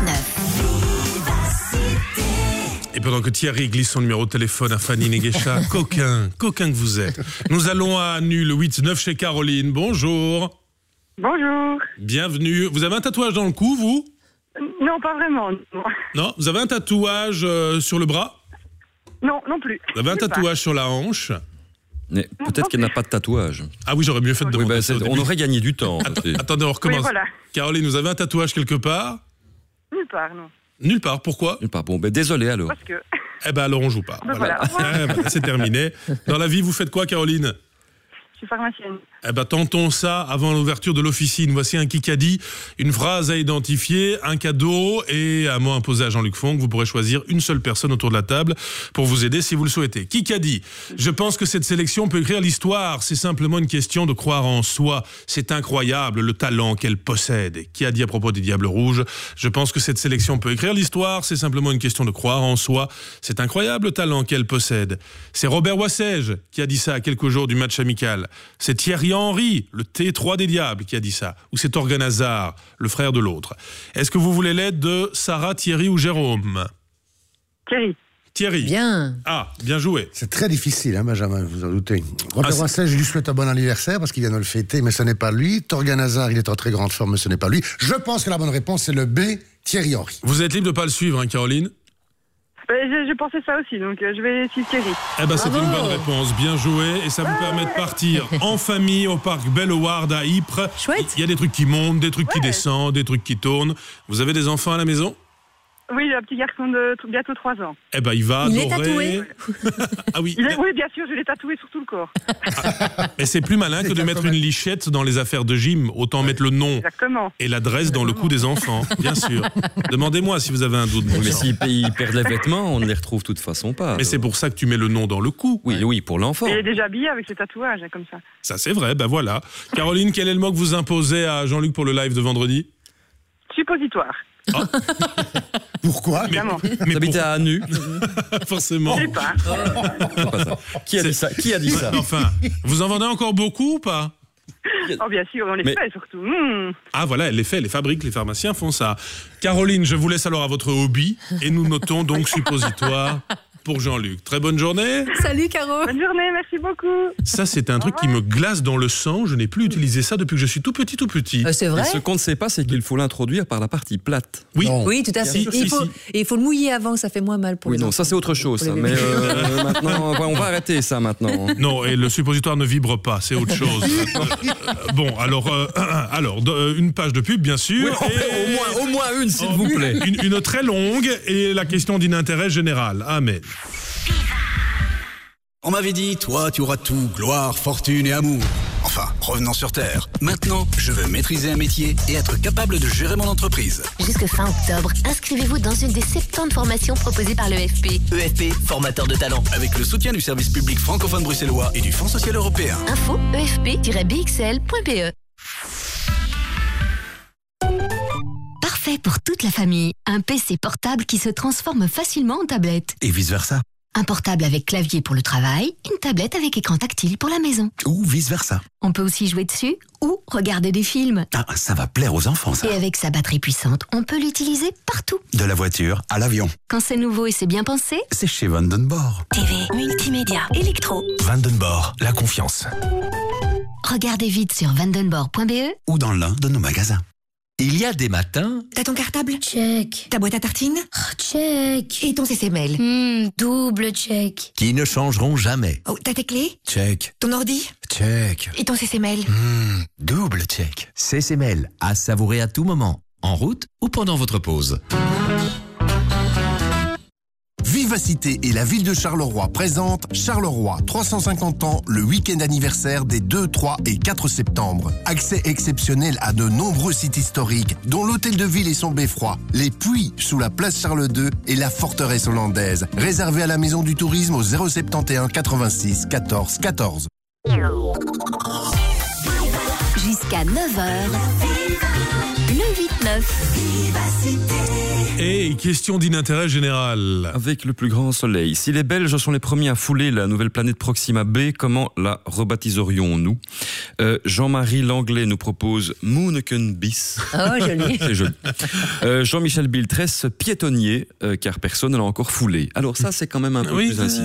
Et pendant que Thierry glisse son numéro de téléphone à Fanny Neguecha, coquin que vous êtes, nous allons à Nu, le 8-9 chez Caroline. Bonjour. Bonjour. Bienvenue. Vous avez un tatouage dans le cou, vous? Non, pas vraiment. Non. Vous avez un tatouage sur le bras? Non, non plus. Vous avez un tatouage sur la hanche? Mais peut-être qu'elle n'a pas de tatouage. Ah oui, j'aurais mieux fait de demander ça. On aurait gagné du temps. Attendez, on recommence. Oui, voilà. Caroline, vous avez un tatouage quelque part? Nulle part, non. Nulle part, pourquoi? Nulle part. Bon, désolé alors. Parce que... Eh ben alors on joue pas. Voilà. C'est terminé. Dans la vie, vous faites quoi, Caroline? Je suis pharmacienne. Eh ben tentons ça avant l'ouverture de l'officine. Voici un Kikadi, une phrase à identifier, un cadeau et un mot imposé à Jean-Luc Fonck. Vous pourrez choisir une seule personne autour de la table pour vous aider si vous le souhaitez. Kikadi, je pense que cette sélection peut écrire l'histoire. C'est simplement une question de croire en soi. C'est incroyable le talent qu'elle possède. Qui a dit à propos des Diables Rouges? Je pense que cette sélection peut écrire l'histoire. C'est simplement une question de croire en soi. C'est incroyable le talent qu'elle possède. C'est Robert Wassège qui a dit ça à quelques jours du match amical. C'est Thierry Henry, le T3 des Diables, qui a dit ça. Ou c'est Torgan Hazard, le frère de l'autre. Est-ce que vous voulez l'aide de Sarah, Thierry ou Jérôme? Thierry. Bien. Ah, bien joué. C'est très difficile, hein, Benjamin, vous en doutez. Robert Wassège, je lui souhaite un bon anniversaire parce qu'il vient de le fêter, mais ce n'est pas lui. Torgan Hazard, il est en très grande forme, mais ce n'est pas lui. Je pense que la bonne réponse, c'est le B, Thierry Henry. Vous êtes libre de ne pas le suivre, hein, Caroline? Je pensais ça aussi, donc je vais suivre Thierry. Eh ben, c'est une bonne réponse, bien joué, et ça vous permet de partir en famille au parc Belleward à Ypres. Chouette. Il y a des trucs qui montent, des trucs qui descendent, des trucs qui tournent. Vous avez des enfants à la maison? Oui, un petit garçon de bientôt 3 ans. Eh ben, il va adorer. Il est tatoué. Ah oui. Oui, bien sûr, je l'ai tatoué sur tout le corps. Et c'est plus malin que de mettre une lichette dans les affaires de gym. Autant mettre le nom et l'adresse dans le cou des enfants, bien sûr. Demandez-moi si vous avez un doute. Mais s'ils perdent les vêtements, on ne les retrouve de toute façon pas. Mais c'est pour ça que tu mets le nom dans le cou. Oui, pour l'enfant. Il est déjà habillé avec ses tatouages, comme ça. Ça, c'est vrai, ben voilà. Caroline, quel est le mot que vous imposez à Jean-Luc pour le live de vendredi? Suppositoire. Oh. Pourquoi? Mais habitez à Nu. Forcément. Je sais pas. C'est pas ça. Qui a dit ça? Qui a dit ça? Enfin, vous en vendez encore beaucoup ou pas? Oh, bien sûr, on les fait surtout. Ah voilà, elle les fait, les fabrique, les pharmaciens font ça. Caroline, je vous laisse alors à votre hobby et nous notons donc suppositoire pour Jean-Luc. Très bonne journée. Salut Caro. Bonne journée, merci beaucoup. Ça, c'est un truc qui me glace dans le sang. Je n'ai plus utilisé ça depuis que je suis tout petit. C'est vrai. Et ce qu'on ne sait pas, c'est qu'il faut l'introduire par la partie plate. Oui, oui, tout à fait. Il faut le mouiller avant, ça fait moins mal pour les enfants. Ça c'est autre chose. Ça. Mais maintenant, on va arrêter ça maintenant. Non, et le suppositoire ne vibre pas, c'est autre chose. Bon, alors, une page de pub, bien sûr. Oui, au moins une, s'il vous plaît. Une très longue et la question d'intérêt général. Amen. On m'avait dit, toi, tu auras tout, gloire, fortune et amour. Enfin, revenons sur Terre. Maintenant, je veux maîtriser un métier et être capable de gérer mon entreprise. Jusque fin octobre, inscrivez-vous dans une des 70 formations proposées par l'EFP. EFP, formateur de talent. Avec le soutien du service public francophone bruxellois et du Fonds social européen. Info efp-bxl.be. Parfait pour toute la famille. Un PC portable qui se transforme facilement en tablette. Et vice-versa. Un portable avec clavier pour le travail, une tablette avec écran tactile pour la maison. Ou vice-versa. On peut aussi jouer dessus ou regarder des films. Ah, ça va plaire aux enfants, ça. Et avec sa batterie puissante, on peut l'utiliser partout. De la voiture à l'avion. Quand c'est nouveau et c'est bien pensé, C'est chez Vandenborg. TV, multimédia, électro. Vandenborg, la confiance. regardez vite sur vandenborg.be Ou dans l'un de nos magasins. Il y a des matins... T'as ton cartable? Check. Ta boîte à tartines? Check. Et ton CC Mail? Double check. qui ne changeront jamais. Oh, t'as tes clés? Check. Ton ordi? Check. Et ton CC Mail? Double check. CCMail, à savourer à tout moment, en route ou pendant votre pause. Vivacité et la ville de Charleroi présente Charleroi 350 ans, le week-end anniversaire des 2, 3 et 4 septembre. Accès exceptionnel à de nombreux sites historiques, dont l'hôtel de ville et son beffroi, les puits sous la place Charles II et la forteresse hollandaise. Réservé à la maison du tourisme au 071 86 14 14. jusqu'à 9h. Le 8-9. Et question d'inintérêt général. Avec le plus grand soleil. Si les Belges sont les premiers à fouler la nouvelle planète Proxima B, comment la rebaptiserions-nous ? Jean-Marie Langlais nous propose Mooneken bis. Oh, joli. C'est joli. Jean-Michel Biltress, piétonnier, car personne ne l'a encore foulé. Alors ça, c'est quand même un peu plus ainsi.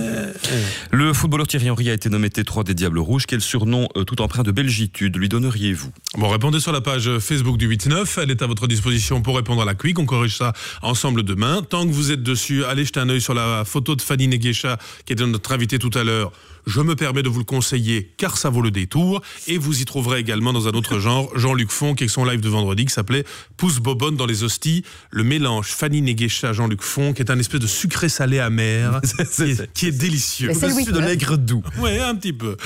Le footballeur Thierry Henry a été nommé T3 des Diables Rouges. Quel surnom tout empreint de belgitude lui donneriez-vous ? Bon, répondez sur la page Facebook du 8-9. Elle est à votre disposition pour répondre à la quick. On corrige ça ensemble demain. Tant que vous êtes dessus, allez jeter un œil sur la photo de Fanny Neguesha, qui était notre invitée tout à l'heure. Je me permets de vous le conseiller, car ça vaut le détour. Et vous y trouverez également, dans un autre genre, Jean-Luc Fonck, avec son live de vendredi, qui s'appelait Pousse Bobonne dans les hosties. Le mélange Fanny Neguesha, Jean-Luc Fonck, qui est un espèce de sucré salé amer, qui est délicieux. C'est le de l'aigre doux. Ouais, un petit peu.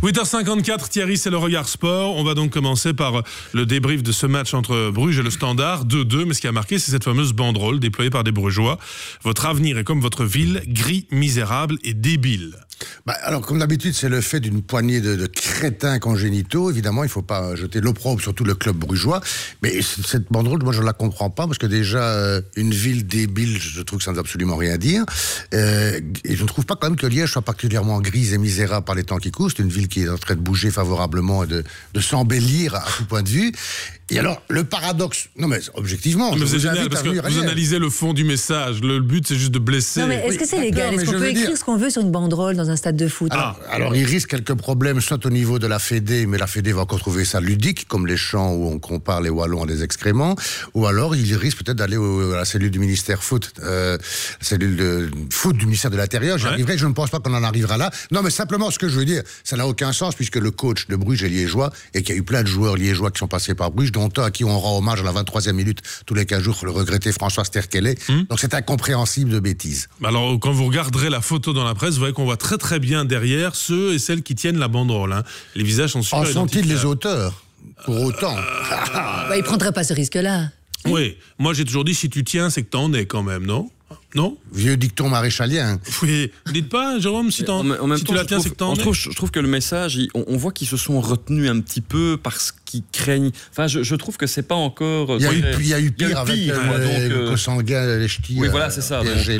8h54, Thierry, c'est le regard sport. On va donc commencer par le débrief de ce match entre Bruges et le Standard, 2-2. Mais ce qui a marqué, c'est cette fameuse banderole déployée par des Brugeois. Votre avenir est comme votre ville, gris, misérable et débile. Alors, comme d'habitude, c'est le fait d'une poignée de crétins congénitaux. Évidemment, il ne faut pas jeter l'opprobre sur tout le club brugeois. Mais cette banderole, moi, je ne la comprends pas, parce que déjà, une ville débile, je trouve que ça ne veut absolument rien dire. Et je ne trouve pas quand même que Liège soit particulièrement grise et misérable par les temps qui courent. C'est une ville qui est en train de bouger favorablement et de s'embellir à tout point de vue. Et alors, le paradoxe... Non, mais objectivement... Mais c'est génial, parce que vous analysez le fond du message. Le but, c'est juste de blesser. Non, mais est-ce que c'est légal ? Est-ce qu'on peut écrire ce qu'on veut sur une banderole dans un stade de foot ? Alors, il risque quelques problèmes, soit au niveau de la Fédé, mais la Fédé va encore trouver ça ludique, comme les chants où on compare les Wallons à des excréments, ou alors il risque peut-être d'aller à la cellule du ministère foot, la cellule de foot du ministère de l'Intérieur. J'y arriverai, je ne pense pas qu'on en arrivera là. Non, mais simplement, ce que je veux dire, ça n'a aucun sens, puisque le coach de Bruges est liégeois, et qu'il y a eu plein de joueurs liégeois qui sont passés par Bruges, dont un à qui on rend hommage à la 23e minute tous les 15 jours, le regretté François Sterkele. Donc c'est incompréhensible de bêtises. Alors, quand vous regarderez la photo dans la presse, vous voyez qu'on voit très très bien derrière ceux et celles qui tiennent la banderole. Hein. Les visages sont super sont-ils les auteurs ? Pour autant. Ils ne prendraient pas ce risque-là. Oui, moi j'ai toujours dit, si tu tiens, c'est que t'en es quand même, non ? Non ? Vieux dicton maréchalien. Oui, dites pas, Jérôme, si tu la tiens, c'est que t'en es. Je trouve que le message, on voit qu'ils se sont retenus un petit peu parce qu'ils craignent. Enfin, je trouve que c'est pas encore. Il y a eu pire avec Kosanguin, les ch'tis. Oui, voilà, c'est ça.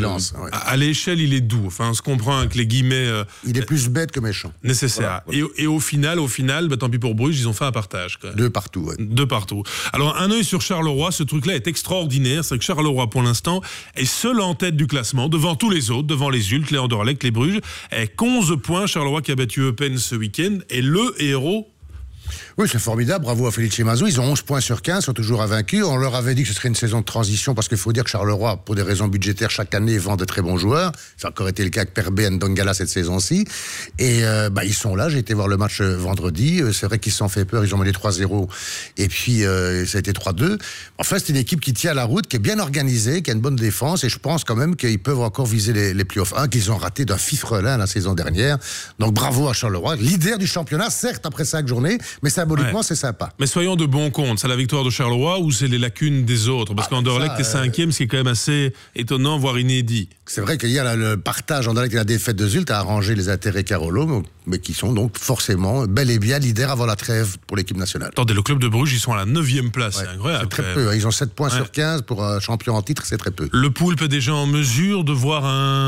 À l'échelle, il est doux. Enfin, on se comprend avec les guillemets. Il est plus bête que méchant. Nécessaire. Voilà. Et au final, tant pis pour Bruges, ils ont fait un partage. Quand même. Deux partout. Ouais. Deux partout. Alors, un œil sur Charleroi, ce truc-là est extraordinaire. C'est que Charleroi, pour l'instant, est seul en tête du classement, devant tous les autres, devant les Ultes, les Anderlecht, les Bruges, avec 11 points. Charleroi qui a battu Eupen ce week-end est le héros. Oui, c'est formidable, bravo à Felice Mazou. Ils ont 11 points sur 15, sont toujours invaincus. On leur avait dit que ce serait une saison de transition, parce qu'il faut dire que Charleroi, pour des raisons budgétaires, chaque année vend de très bons joueurs. Ça a encore été le cas avec Perbé et Ndongala cette saison-ci. Et ils sont là, j'ai été voir le match vendredi. C'est vrai qu'ils se sont fait peur, ils ont mené 3-0. Et puis, ça a été 3-2. Enfin, c'est une équipe qui tient la route, qui est bien organisée, qui a une bonne défense. Et je pense quand même qu'ils peuvent encore viser les playoffs 1, qu'ils ont raté d'un fifrelin la saison dernière. Donc bravo à Charleroi, leader du championnat, certes, après 5 journées, mais symboliquement, c'est sympa. Mais soyons de bons comptes. C'est la victoire de Charleroi ou c'est les lacunes des autres ? Parce qu'Anderlecht est 5e, ce qui est quand même assez étonnant, voire inédit. C'est vrai qu'il y a le partage Anderlecht et la défaite de Zult a arrangé les intérêts Carolo, mais qui sont donc forcément bel et bien leaders avant la trêve pour l'équipe nationale. Attendez, le club de Bruges, ils sont à la 9e place. C'est incroyable. C'est très peu. Ils ont 7 points sur 15 pour un champion en titre, c'est très peu. Le Poulpe est déjà en mesure de voir un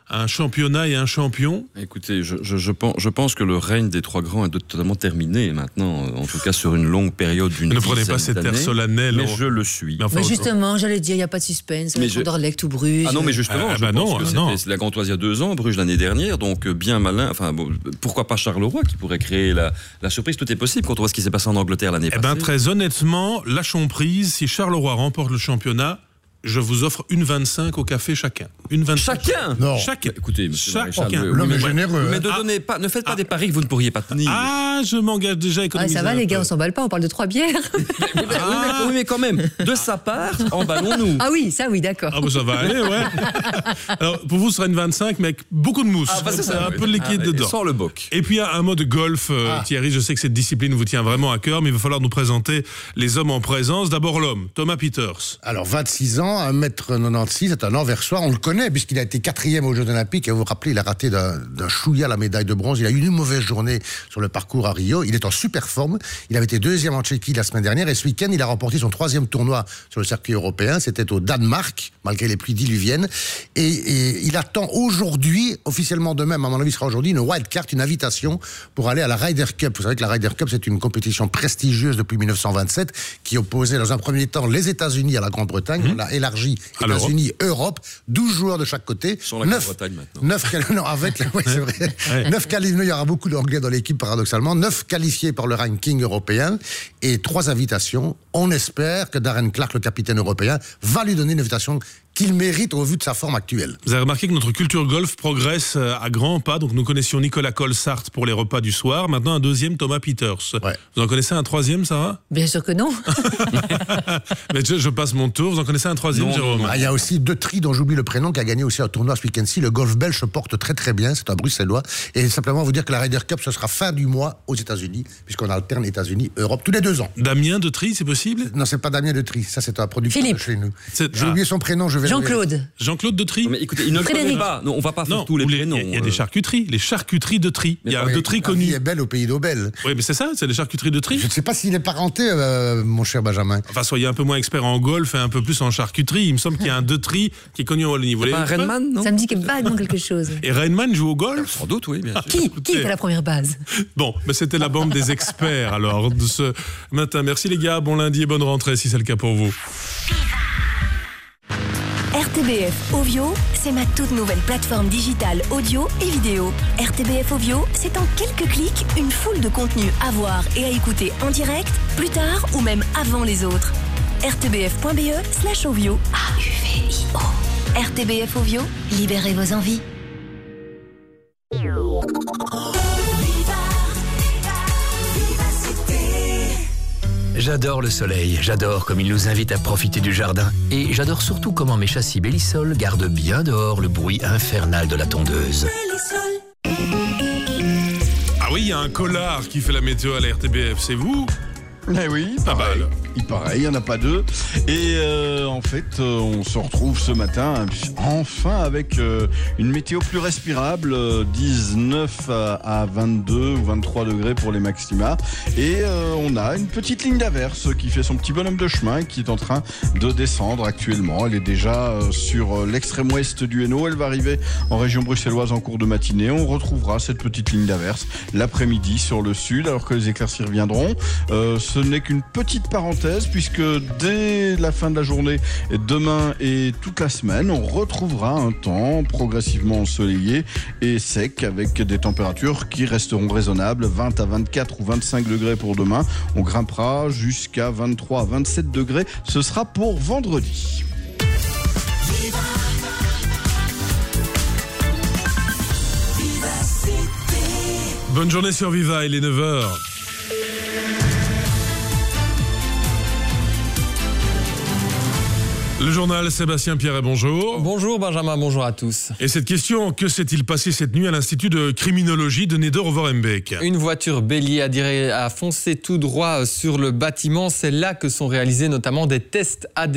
un championnat et un champion? Écoutez, je pense que le règne des trois grands est totalement terminé maintenant, en tout cas sur une longue période d'une Ne prenez pas cet air solennel. Mais je le suis. Mais justement, j'allais dire, il n'y a pas de suspense. Anderlecht ou Bruges. Ah non, mais justement, c'était la Gantoise il y a 2 ans, Bruges l'année dernière, donc bien malin. Enfin, bon, pourquoi pas Charleroi qui pourrait créer la surprise? Tout est possible quand on voit ce qui s'est passé en Angleterre l'année passée. Très honnêtement, lâchons prise. Si Charleroi remporte le championnat, je vous offre une 25 au café chacun. Une 25. Chacun? Non. Chacun. Écoutez, monsieur Maréchal, l'homme est généreux. Mais ne faites pas des paris que vous ne pourriez pas tenir. Ah, je m'engage déjà à économiser. Ça va, les gars, on s'emballe pas, on parle de 3 bières. Oui, mais quand même, de sa part, emballons-nous. Ah oui, ça oui, d'accord. Ah, bah ça va aller, ouais. Alors, pour vous, ce sera une 25, mais avec beaucoup de mousse. C'est ça, un peu de liquide dedans. Sans le boc. Et puis, un mot de golf, Thierry. Je sais que cette discipline vous tient vraiment à cœur, mais il va falloir nous présenter les hommes en présence. D'abord, l'homme, Thomas Pieters. Alors, 26 ans, 1m96, c'est un Anversois. On le connaît, puisqu'il a été 4e aux Jeux Olympiques. Et vous vous rappelez, il a raté d'un chouïa la médaille de bronze. Il a eu une mauvaise journée sur le parcours à Rio. Il est en super forme. Il avait été 2e en Tchéquie la semaine dernière. Et ce week-end, il a remporté son 3e tournoi sur le circuit européen. C'était au Danemark, malgré les pluies diluviennes. Et il attend aujourd'hui, officiellement demain, à mon avis, sera aujourd'hui, une wildcard, une invitation pour aller à la Ryder Cup. Vous savez que la Ryder Cup, c'est une compétition prestigieuse depuis 1927 qui opposait dans un premier temps les États-Unis à la Grande-Bretagne. On a élargi États-Unis, Europe, 12 joueurs de chaque côté. Sur la Grande-Bretagne maintenant. 9 qualifiés, il y aura beaucoup d'anglais dans l'équipe paradoxalement, 9 qualifiés par le ranking européen et 3 invitations. On espère que Darren Clarke, le capitaine européen, va lui donner une invitation qu'il mérite au vu de sa forme actuelle. Vous avez remarqué que notre culture golf progresse à grands pas. Donc nous connaissions Nicolas Colsart pour les repas du soir. Maintenant un 2e, Thomas Pieters. Ouais. Vous en connaissez un 3e, Sarah? Bien sûr que non. Mais je passe mon tour. Vous en connaissez un 3e, Jérôme? Il y a aussi De Trie, dont j'oublie le prénom, qui a gagné aussi un tournoi ce week-end-ci. Le golf belge se porte très très bien. C'est un Bruxellois. Et simplement vous dire que la Ryder Cup, ce sera fin du mois aux États-Unis, puisqu'on alterne États-Unis, Europe tous les 2 ans. Damien De Trie, c'est possible? Non, c'est pas Damien De Trie. Ça, c'est un producteur Philippe. de chez nous. J'ai oublié son prénom. Jean-Claude De Trie. Mais écoutez, il ne le connaît pas. Non, on va pas faire tous les prénoms. Il y a des charcuteries. Les charcuteries De Trie. Il y a un De Trie connu. La vie est belle au pays d'Aubel. Oui, mais c'est ça, c'est les charcuteries De Trie. Je ne sais pas s'il est parenté, mon cher Benjamin. Enfin, soyez un peu moins expert en golf et un peu plus en charcuterie. Il me semble qu'il y a un De Trie qui est connu au niveau. C'est pas un Rainman, non? Ça me dit que vaguement quelque chose. Et Rainman joue au golf? Sans doute, oui, bien sûr. Qui est à la première base? Bon, c'était la bande des experts alors de ce matin. Merci les gars, bon lundi et bonne rentrée si c'est le cas pour vous. RTBF Ovio, c'est ma toute nouvelle plateforme digitale audio et vidéo. RTBF Ovio, c'est en quelques clics une foule de contenus à voir et à écouter en direct, plus tard ou même avant les autres. rtbf.be/ovio. AUVIO. RTBF Ovio, libérez vos envies. J'adore le soleil, j'adore comme il nous invite à profiter du jardin. Et j'adore surtout comment mes châssis Bellisol gardent bien dehors le bruit infernal de la tondeuse. Ah oui, il y a un collard qui fait la météo à la RTBF, c'est vous? Eh oui, pareil. Il n'y en a pas 2. Et en fait, on se retrouve ce matin, enfin, avec une météo plus respirable, 19 à 22 ou 23 degrés pour les maxima. Et on a une petite ligne d'averse qui fait son petit bonhomme de chemin et qui est en train de descendre actuellement. Elle est déjà sur l'extrême ouest du Hainaut. Elle va arriver en région bruxelloise en cours de matinée. On retrouvera cette petite ligne d'averse l'après-midi sur le sud, alors que les éclaircies reviendront. Ce n'est qu'une petite parenthèse, puisque dès la fin de la journée, demain et toute la semaine, on retrouvera un temps progressivement ensoleillé et sec, avec des températures qui resteront raisonnables, 20 à 24 ou 25 degrés pour demain. On grimpera jusqu'à 23 à 27 degrés. Ce sera pour vendredi. Bonne journée sur Viva, il est 9h. Le journal, Sébastien Pierret, bonjour. Bonjour Benjamin, bonjour à tous. Et cette question, que s'est-il passé cette nuit à l'Institut de criminologie de Neder-Overhembeek? Une voiture bélier a foncé tout droit sur le bâtiment. C'est là que sont réalisés notamment des tests ADN.